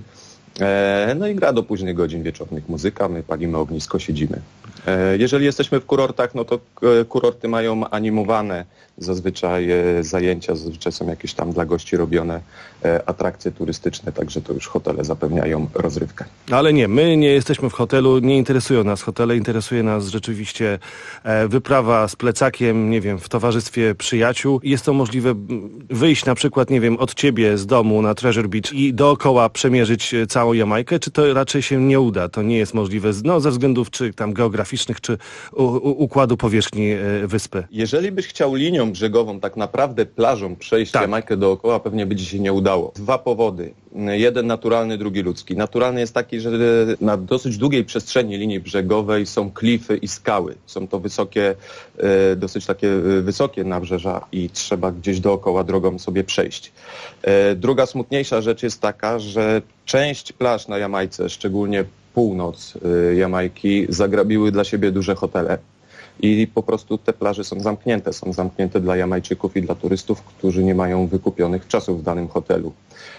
No i gra do późnych godzin wieczornych muzyka, my palimy ognisko, siedzimy. Jeżeli jesteśmy w kurortach, no to kurorty mają animowane zazwyczaj zajęcia, zazwyczaj są jakieś tam dla gości robione atrakcje turystyczne, także to już hotele zapewniają rozrywkę. Ale nie, my nie jesteśmy w hotelu, nie interesują nas hotele, interesuje nas rzeczywiście wyprawa z plecakiem, nie wiem, w towarzystwie przyjaciół. Jest to możliwe wyjść na przykład, nie wiem, od ciebie z domu na Treasure Beach i dookoła przemierzyć całą Jamajkę, czy to raczej się nie uda? To nie jest możliwe ze względów czy tam geograficznych, czy układu powierzchni wyspy. Jeżeli byś chciał linią brzegową, tak naprawdę plażą przejść Jamajkę dookoła, pewnie by ci się nie udało. Dwa powody. Jeden naturalny, drugi ludzki. Naturalny jest taki, że na dosyć długiej przestrzeni linii brzegowej są klify i skały. Są to wysokie, dosyć takie wysokie nabrzeża i trzeba gdzieś dookoła drogą sobie przejść. Druga smutniejsza rzecz jest taka, że część plaż na Jamajce, szczególnie północ Jamajki, zagrabiły dla siebie duże hotele. I po prostu te plaże są zamknięte dla Jamajczyków i dla turystów, którzy nie mają wykupionych czasów w danym hotelu.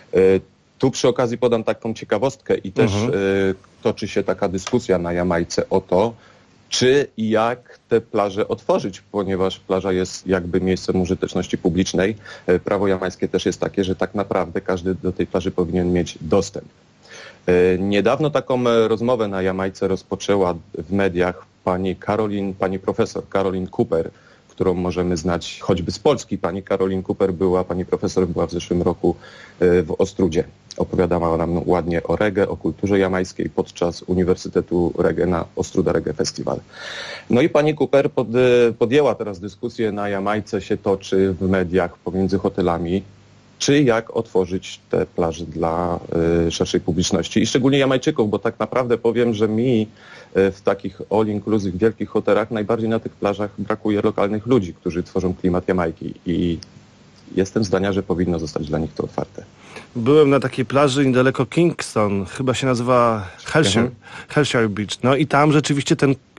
Tu przy okazji podam taką ciekawostkę i też toczy się taka dyskusja na Jamajce o to, czy i jak te plaże otworzyć, ponieważ plaża jest jakby miejscem użyteczności publicznej. Prawo jamańskie też jest takie, że tak naprawdę każdy do tej plaży powinien mieć dostęp. Niedawno taką rozmowę na Jamajce rozpoczęła w mediach pani profesor Caroline Cooper, którą możemy znać choćby z Polski. Pani profesor była w zeszłym roku w Ostrudzie. Opowiadała nam ładnie o reggae, o kulturze jamańskiej podczas Uniwersytetu Reggae na Ostruda Reggae Festival. No i pani Cooper podjęła teraz dyskusję na Jamajce, się toczy w mediach pomiędzy hotelami, czy jak otworzyć te plaże dla szerszej publiczności i szczególnie Jamajczyków, bo tak naprawdę powiem, że mi w takich all-inclusive wielkich hotelach najbardziej na tych plażach brakuje lokalnych ludzi, którzy tworzą klimat Jamajki i jestem zdania, że powinno zostać dla nich to otwarte. Byłem na takiej plaży niedaleko Kingston, chyba się nazywa Hellshire Beach, no i tam rzeczywiście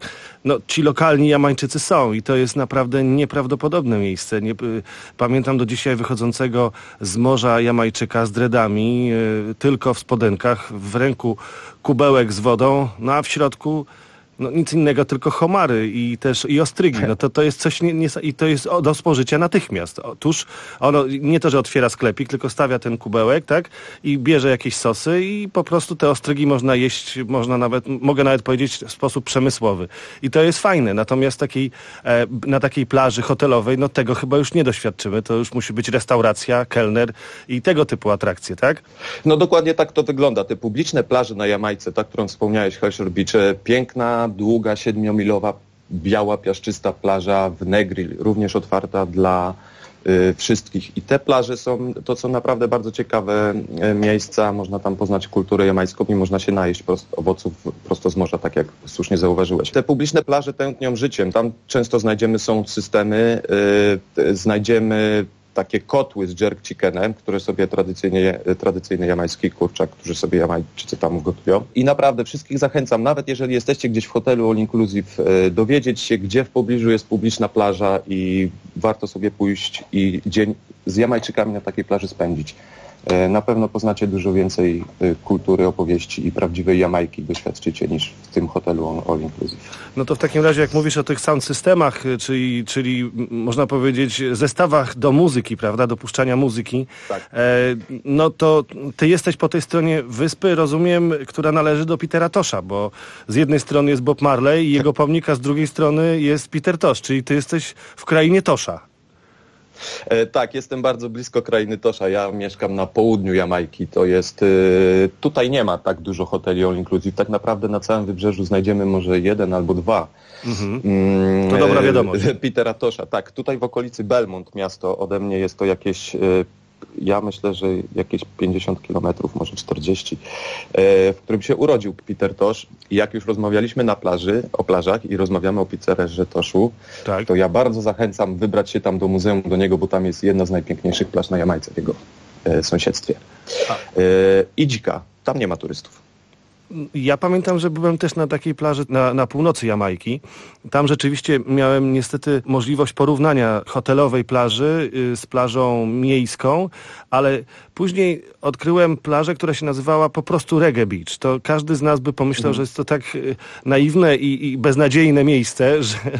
ci lokalni Jamańczycy są i to jest naprawdę nieprawdopodobne miejsce. Pamiętam do dzisiaj wychodzącego z morza Jamajczyka z dreadami, tylko w spodenkach, w ręku kubełek z wodą, no a w środku nic innego, tylko homary i ostrygi. No to jest coś i to jest do spożycia natychmiast. Otóż ono nie to, że otwiera sklepik, tylko stawia ten kubełek, tak? I bierze jakieś sosy i po prostu te ostrygi można jeść, mogę nawet powiedzieć w sposób przemysłowy. I to jest fajne. Natomiast na takiej plaży hotelowej, tego chyba już nie doświadczymy. To już musi być restauracja, kelner i tego typu atrakcje, tak? No dokładnie tak to wygląda. Te publiczne plaże na Jamajce, ta, którą wspomniałeś, Hellshire Beach, piękna, długa, 7-milowa, biała, piaszczysta plaża w Negril, również otwarta dla wszystkich. I te plaże to są naprawdę bardzo ciekawe miejsca. Można tam poznać kulturę jamańską i można się najeść owoców prosto z morza, tak jak słusznie zauważyłeś. Te publiczne plaże tętnią życiem. Tam często są systemy, znajdziemy takie kotły z jerk chickenem, które sobie tradycyjny jamański kurczak, którzy sobie Jamajczycy tam gotują. I naprawdę wszystkich zachęcam, nawet jeżeli jesteście gdzieś w hotelu all inclusive, dowiedzieć się, gdzie w pobliżu jest publiczna plaża i warto sobie pójść i dzień z Jamajczykami na takiej plaży spędzić. Na pewno poznacie dużo więcej kultury, opowieści i prawdziwej Jamajki doświadczycie niż w tym hotelu All Inclusive. No to w takim razie, jak mówisz o tych sound systemach, czyli można powiedzieć zestawach do muzyki, prawda, do puszczania muzyki, tak. No to ty jesteś po tej stronie wyspy, rozumiem, która należy do Petera Tosha, bo z jednej strony jest Bob Marley i jego pomnik, a z drugiej strony jest Peter Tosh, czyli ty jesteś w krainie Tosha. Tak, jestem bardzo blisko krainy Tosha. Ja mieszkam na południu Jamajki. To jest... Tutaj nie ma tak dużo hoteli all inclusive. Tak naprawdę na całym wybrzeżu znajdziemy może 1 albo 2. To dobra wiadomość. Petera Tosha, tak. Tutaj w okolicy Belmont, miasto, ode mnie jest to jakieś... Ja myślę, że jakieś 50 kilometrów, może 40, w którym się urodził Peter Tosh. I jak już rozmawialiśmy na plaży, o plażach i rozmawiamy o Peterze Toshu, tak, to ja bardzo zachęcam wybrać się tam do muzeum do niego, bo tam jest jedna z najpiękniejszych plaż na Jamajce w jego sąsiedztwie. I dzika, tam nie ma turystów. Ja pamiętam, że byłem też na takiej plaży na północy Jamajki. Tam rzeczywiście miałem niestety możliwość porównania hotelowej plaży z plażą miejską, ale później odkryłem plażę, która się nazywała po prostu Reggae Beach. To każdy z nas by pomyślał, że jest to tak naiwne i beznadziejne miejsce,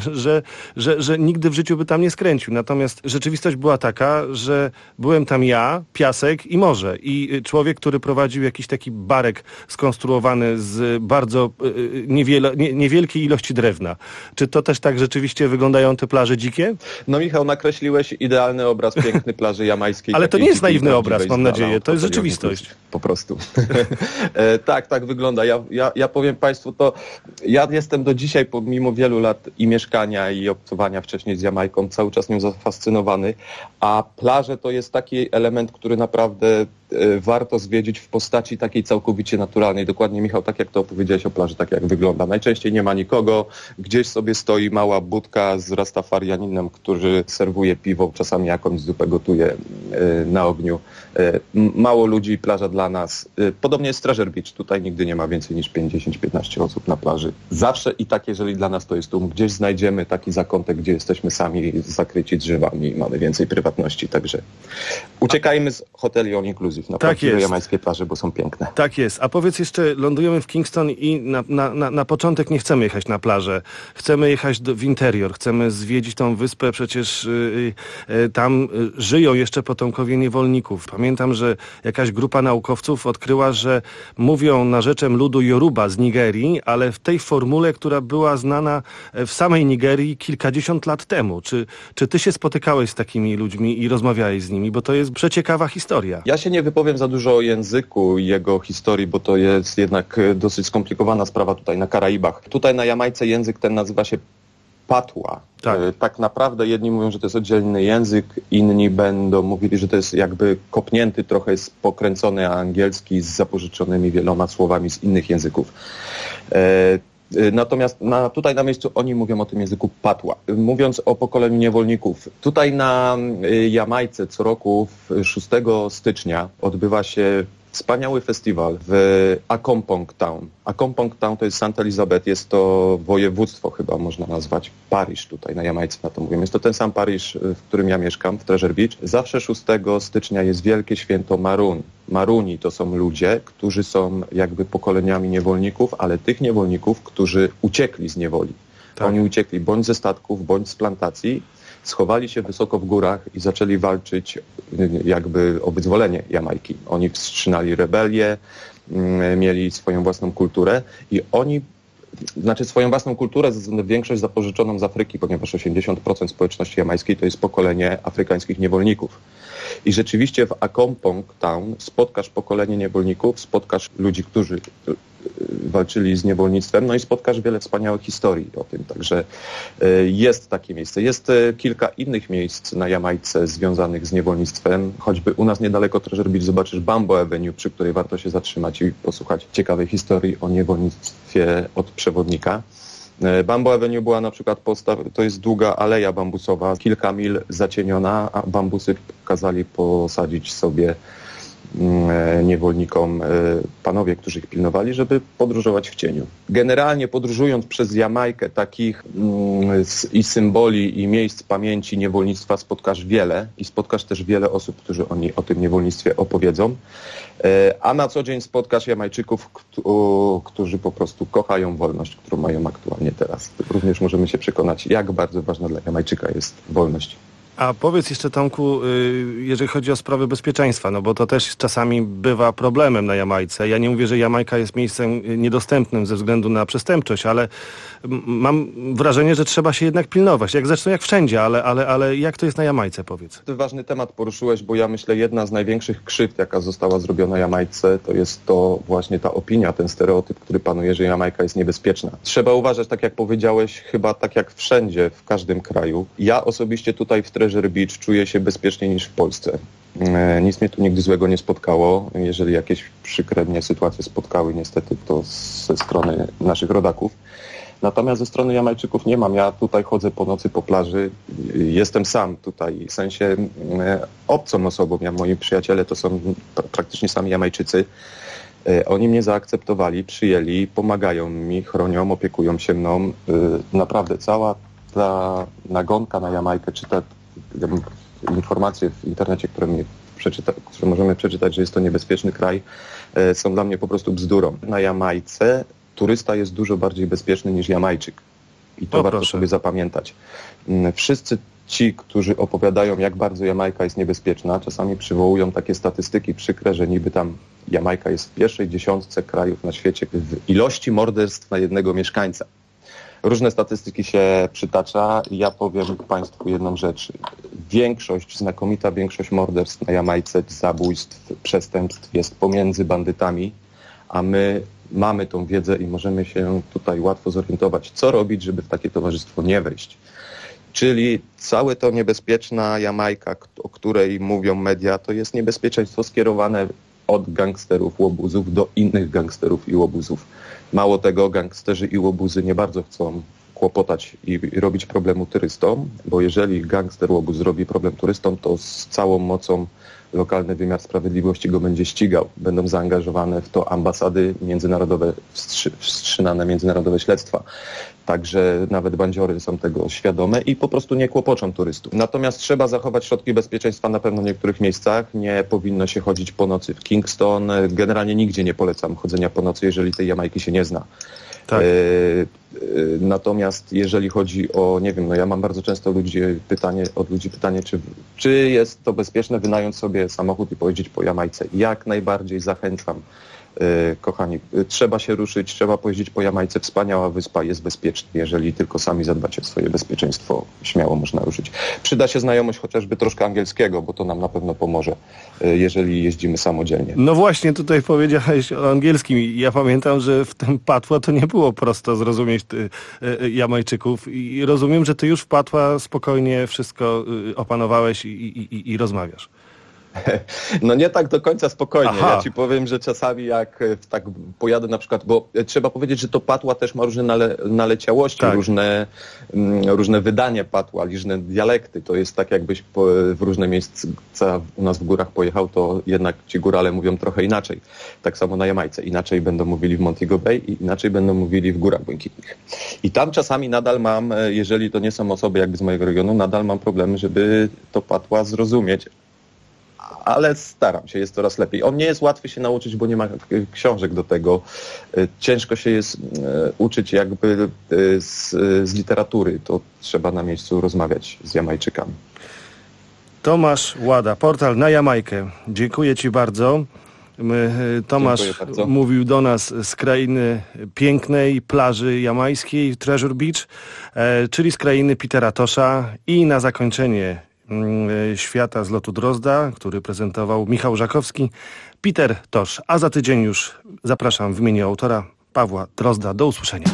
że nigdy w życiu by tam nie skręcił. Natomiast rzeczywistość była taka, że byłem tam ja, piasek i morze. I człowiek, który prowadził jakiś taki barek skonstruowany z bardzo niewielkiej ilości drewna. Czy to też tak rzeczywiście wyglądają te plaże dzikie? No Michał, nakreśliłeś idealny obraz piękny plaży jamajskiej. Ale to nie jest naiwny obraz, mam nadzieję. To jest rzeczywistość. Po prostu. Tak wygląda. Ja powiem Państwu, to ja jestem do dzisiaj, pomimo wielu lat i mieszkania, i obcowania wcześniej z Jamajką, cały czas nią zafascynowany, a plaże to jest taki element, który naprawdę warto zwiedzić w postaci takiej całkowicie naturalnej. Dokładnie, Michał, tak jak to opowiedziałeś o plaży, tak jak wygląda. Najczęściej nie ma nikogo, gdzieś sobie stoi mała budka z rastafarianinem, który serwuje piwo, czasami jakąś zupę gotuje na ogniu. Mało ludzi, plaża dla nas. Podobnie jest Treasure Beach. Tutaj nigdy nie ma więcej niż 50-15 osób na plaży. Zawsze i tak, jeżeli dla nas to jest tłum, gdzieś znajdziemy taki zakątek, gdzie jesteśmy sami zakryci drzewami i mamy więcej prywatności. Także uciekajmy z hoteli all inclusive na prawdziwe jamajskie plaże, bo są piękne. Tak jest. A powiedz jeszcze, lądujemy w Kingston i na początek nie chcemy jechać na plażę. Chcemy jechać w interior. Chcemy zwiedzić tą wyspę. Przecież tam żyją jeszcze potomkowie niewolników. Pamiętam, że jakaś grupa naukowców odkryła, że mówią narzeczem ludu Yoruba z Nigerii, ale w tej formule, która była znana w samej Nigerii kilkadziesiąt lat temu. Czy ty się spotykałeś z takimi ludźmi i rozmawiałeś z nimi? Bo to jest przeciekawa historia. Ja się nie wypowiem za dużo o języku i jego historii, bo to jest jednak dosyć skomplikowana sprawa tutaj na Karaibach. Tutaj na Jamajce język ten nazywa się patła. Tak naprawdę jedni mówią, że to jest oddzielny język, inni będą mówili, że to jest jakby kopnięty, trochę jest pokręcony angielski z zapożyczonymi wieloma słowami z innych języków. Natomiast tutaj na miejscu oni mówią o tym języku patła. Mówiąc o pokoleniu niewolników, tutaj na Jamajce co roku 6 stycznia odbywa się wspaniały festiwal w Accompong Town. Accompong Town to jest St. Elizabeth, jest to województwo chyba można nazwać, Parish tutaj na Jamajce na to mówimy. Jest to ten sam Parish, w którym ja mieszkam, w Treasure Beach. Zawsze 6 stycznia jest wielkie święto Marun. Maruni to są ludzie, którzy są jakby pokoleniami niewolników, ale tych niewolników, którzy uciekli z niewoli. Tak. Oni uciekli bądź ze statków, bądź z plantacji, schowali się wysoko w górach i zaczęli walczyć jakby o wyzwolenie Jamajki. Oni wstrzymali rebelię, mieli swoją własną kulturę i oni, swoją własną kulturę, większość zapożyczoną z Afryki, ponieważ 80% społeczności jamajskiej to jest pokolenie afrykańskich niewolników. I rzeczywiście w Accompong Town spotkasz pokolenie niewolników, spotkasz ludzi, którzy walczyli z niewolnictwem, no i spotkasz wiele wspaniałych historii o tym. Także jest takie miejsce. Jest kilka innych miejsc na Jamajce związanych z niewolnictwem. Choćby u nas niedaleko Treasure Beach zobaczysz Bamboo Avenue, przy której warto się zatrzymać i posłuchać ciekawej historii o niewolnictwie od przewodnika. Bamboo Avenue była na przykład to jest długa aleja bambusowa, kilka mil zacieniona, a bambusy kazali posadzić sobie niewolnikom panowie, którzy ich pilnowali, żeby podróżować w cieniu. Generalnie podróżując przez Jamajkę takich i symboli i miejsc pamięci niewolnictwa spotkasz wiele i spotkasz też wiele osób, którzy o tym niewolnictwie opowiedzą, a na co dzień spotkasz Jamajczyków, którzy po prostu kochają wolność, którą mają aktualnie teraz. Również możemy się przekonać, jak bardzo ważna dla Jamajczyka jest wolność. A powiedz jeszcze, Tomku, jeżeli chodzi o sprawy bezpieczeństwa, no bo to też czasami bywa problemem na Jamajce. Ja nie mówię, że Jamajka jest miejscem niedostępnym ze względu na przestępczość, ale mam wrażenie, że trzeba się jednak pilnować. Zresztą jak wszędzie, ale jak to jest na Jamajce, powiedz? Ważny temat poruszyłeś, bo ja myślę, jedna z największych krzywd, jaka została zrobiona Jamajce, to jest to właśnie ta opinia, ten stereotyp, który panuje, że Jamajka jest niebezpieczna. Trzeba uważać, tak jak powiedziałeś, chyba tak jak wszędzie, w każdym kraju. Ja osobiście tutaj w Treasure Beach czuję się bezpieczniej niż w Polsce. Nic mnie tu nigdy złego nie spotkało. Jeżeli jakieś przykre mnie sytuacje spotkały, niestety to ze strony naszych rodaków. Natomiast ze strony Jamajczyków nie mam. Ja tutaj chodzę po nocy po plaży. Jestem sam tutaj, w sensie obcą osobą. Moi przyjaciele to są praktycznie sami Jamajczycy. Oni mnie zaakceptowali, przyjęli, pomagają mi, chronią, opiekują się mną. Naprawdę cała ta nagonka na Jamajkę, czy te informacje w internecie, które możemy przeczytać, że jest to niebezpieczny kraj, są dla mnie po prostu bzdurą. Na Jamajce turysta jest dużo bardziej bezpieczny niż Jamajczyk. I to warto sobie zapamiętać. Wszyscy ci, którzy opowiadają, jak bardzo Jamajka jest niebezpieczna, czasami przywołują takie statystyki przykre, że niby tam Jamajka jest w pierwszej dziesiątce krajów na świecie w ilości morderstw na jednego mieszkańca. Różne statystyki się przytacza i ja powiem Państwu jedną rzecz. Znakomita większość morderstw na Jamajce, zabójstw, przestępstw jest pomiędzy bandytami, a my mamy tą wiedzę i możemy się tutaj łatwo zorientować, co robić, żeby w takie towarzystwo nie wejść. Czyli całe to niebezpieczna Jamajka, o której mówią media, to jest niebezpieczeństwo skierowane od gangsterów, łobuzów do innych gangsterów i łobuzów. Mało tego, gangsterzy i łobuzy nie bardzo chcą kłopotać i robić problemu turystom, bo jeżeli gangster łobuz zrobi problem turystom, to z całą mocą lokalny wymiar sprawiedliwości go będzie ścigał. Będą zaangażowane w to ambasady międzynarodowe, wstrzymane międzynarodowe śledztwa. Także nawet bandziory są tego świadome i po prostu nie kłopoczą turystów. Natomiast trzeba zachować środki bezpieczeństwa na pewno w niektórych miejscach. Nie powinno się chodzić po nocy w Kingston. Generalnie nigdzie nie polecam chodzenia po nocy, jeżeli tej Jamajki się nie zna. Tak. Natomiast jeżeli chodzi o, nie wiem, ja mam bardzo często od ludzi pytanie, czy jest to bezpieczne wynająć sobie samochód i pojeździć po Jamajce. Jak najbardziej zachęcam, kochani. Trzeba się ruszyć, trzeba pojeździć po Jamajce. Wspaniała wyspa, jest bezpieczna. Jeżeli tylko sami zadbacie o swoje bezpieczeństwo, śmiało można ruszyć. Przyda się znajomość chociażby troszkę angielskiego, bo to nam na pewno pomoże, jeżeli jeździmy samodzielnie. No właśnie, tutaj powiedziałeś o angielskim. Ja pamiętam, że w tym Patwa to nie było prosto zrozumieć Jamajczyków i rozumiem, że ty już w Patwa spokojnie wszystko opanowałeś i rozmawiasz. No nie tak do końca spokojnie. Aha. Ja ci powiem, że czasami jak tak pojadę na przykład, bo trzeba powiedzieć, że to Patła też ma różne naleciałości, tak. różne wydanie Patła, różne dialekty. To jest tak, jakbyś w różne miejsca u nas w górach pojechał, to jednak ci górale mówią trochę inaczej. Tak samo na Jamajce. Inaczej będą mówili w Montego Bay i inaczej będą mówili w Górach Błękitnych. I tam czasami nadal mam, jeżeli to nie są osoby jakby z mojego regionu, nadal mam problemy, żeby to Patła zrozumieć. Ale staram się, jest coraz lepiej. On nie jest łatwy się nauczyć, bo nie ma książek do tego. Ciężko się jest uczyć jakby z literatury. To trzeba na miejscu rozmawiać z Jamajczykami. Tomasz Łada, portal na Jamajkę. Dziękuję ci bardzo. Tomasz mówił do nas z krainy pięknej plaży jamajskiej, Treasure Beach, czyli z krainy Petera Tosza. I na zakończenie Świata z lotu Drozda, który prezentował Michał Żakowski, Peter Tosz. A za tydzień już zapraszam w imieniu autora Pawła Drozda. Do usłyszenia.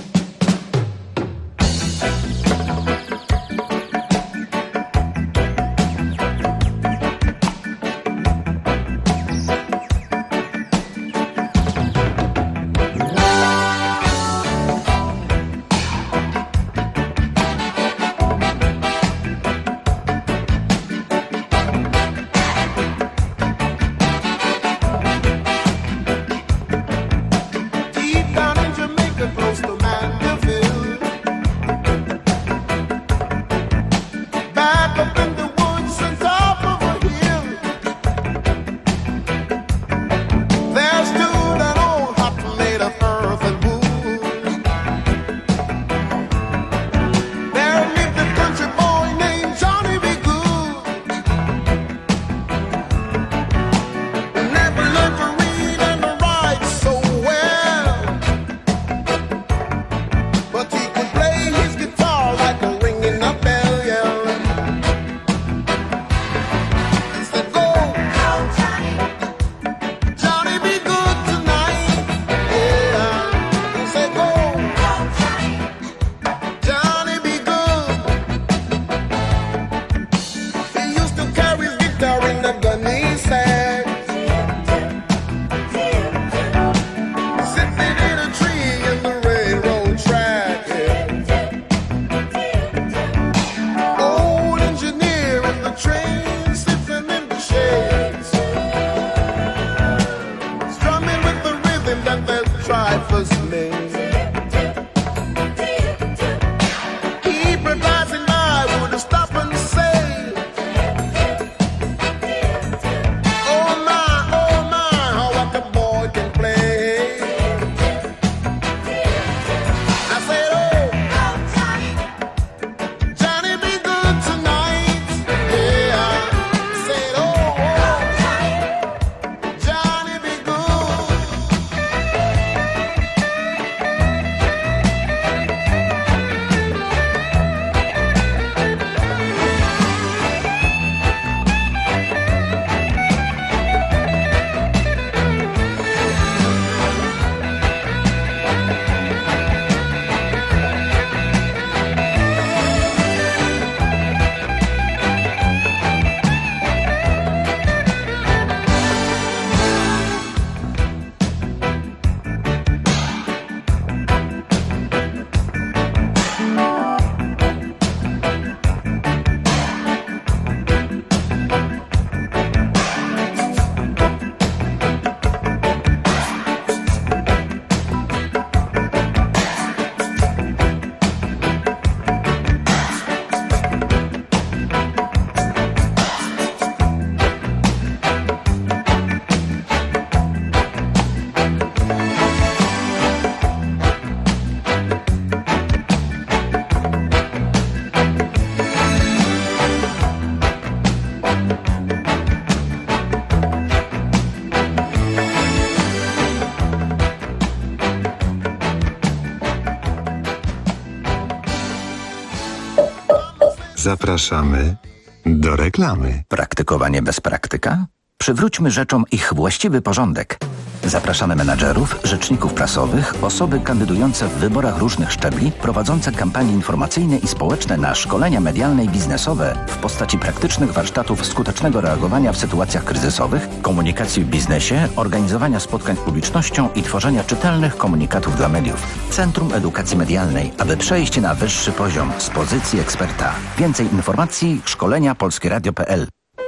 Zapraszamy do reklamy. Praktykowanie bez praktyka? Przywróćmy rzeczom ich właściwy porządek. Zapraszamy menadżerów, rzeczników prasowych, osoby kandydujące w wyborach różnych szczebli, prowadzące kampanie informacyjne i społeczne na szkolenia medialne i biznesowe w postaci praktycznych warsztatów skutecznego reagowania w sytuacjach kryzysowych, komunikacji w biznesie, organizowania spotkań z publicznością i tworzenia czytelnych komunikatów dla mediów. Centrum Edukacji Medialnej, aby przejść na wyższy poziom z pozycji eksperta. Więcej informacji szkolenia polskieradio.pl.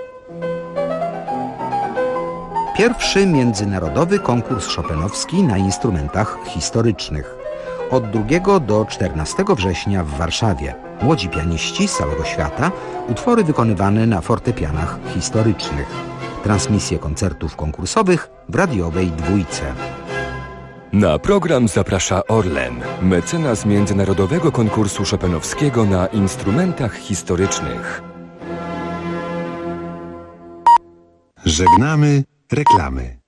Pierwszy międzynarodowy konkurs chopinowski na instrumentach historycznych. Od 2 do 14 września w Warszawie. Młodzi pianiści z całego świata, utwory wykonywane na fortepianach historycznych. Transmisje koncertów konkursowych w radiowej Dwójce. Na program zaprasza Orlen, mecenas międzynarodowego konkursu chopinowskiego na instrumentach historycznych. Żegnamy reklamy.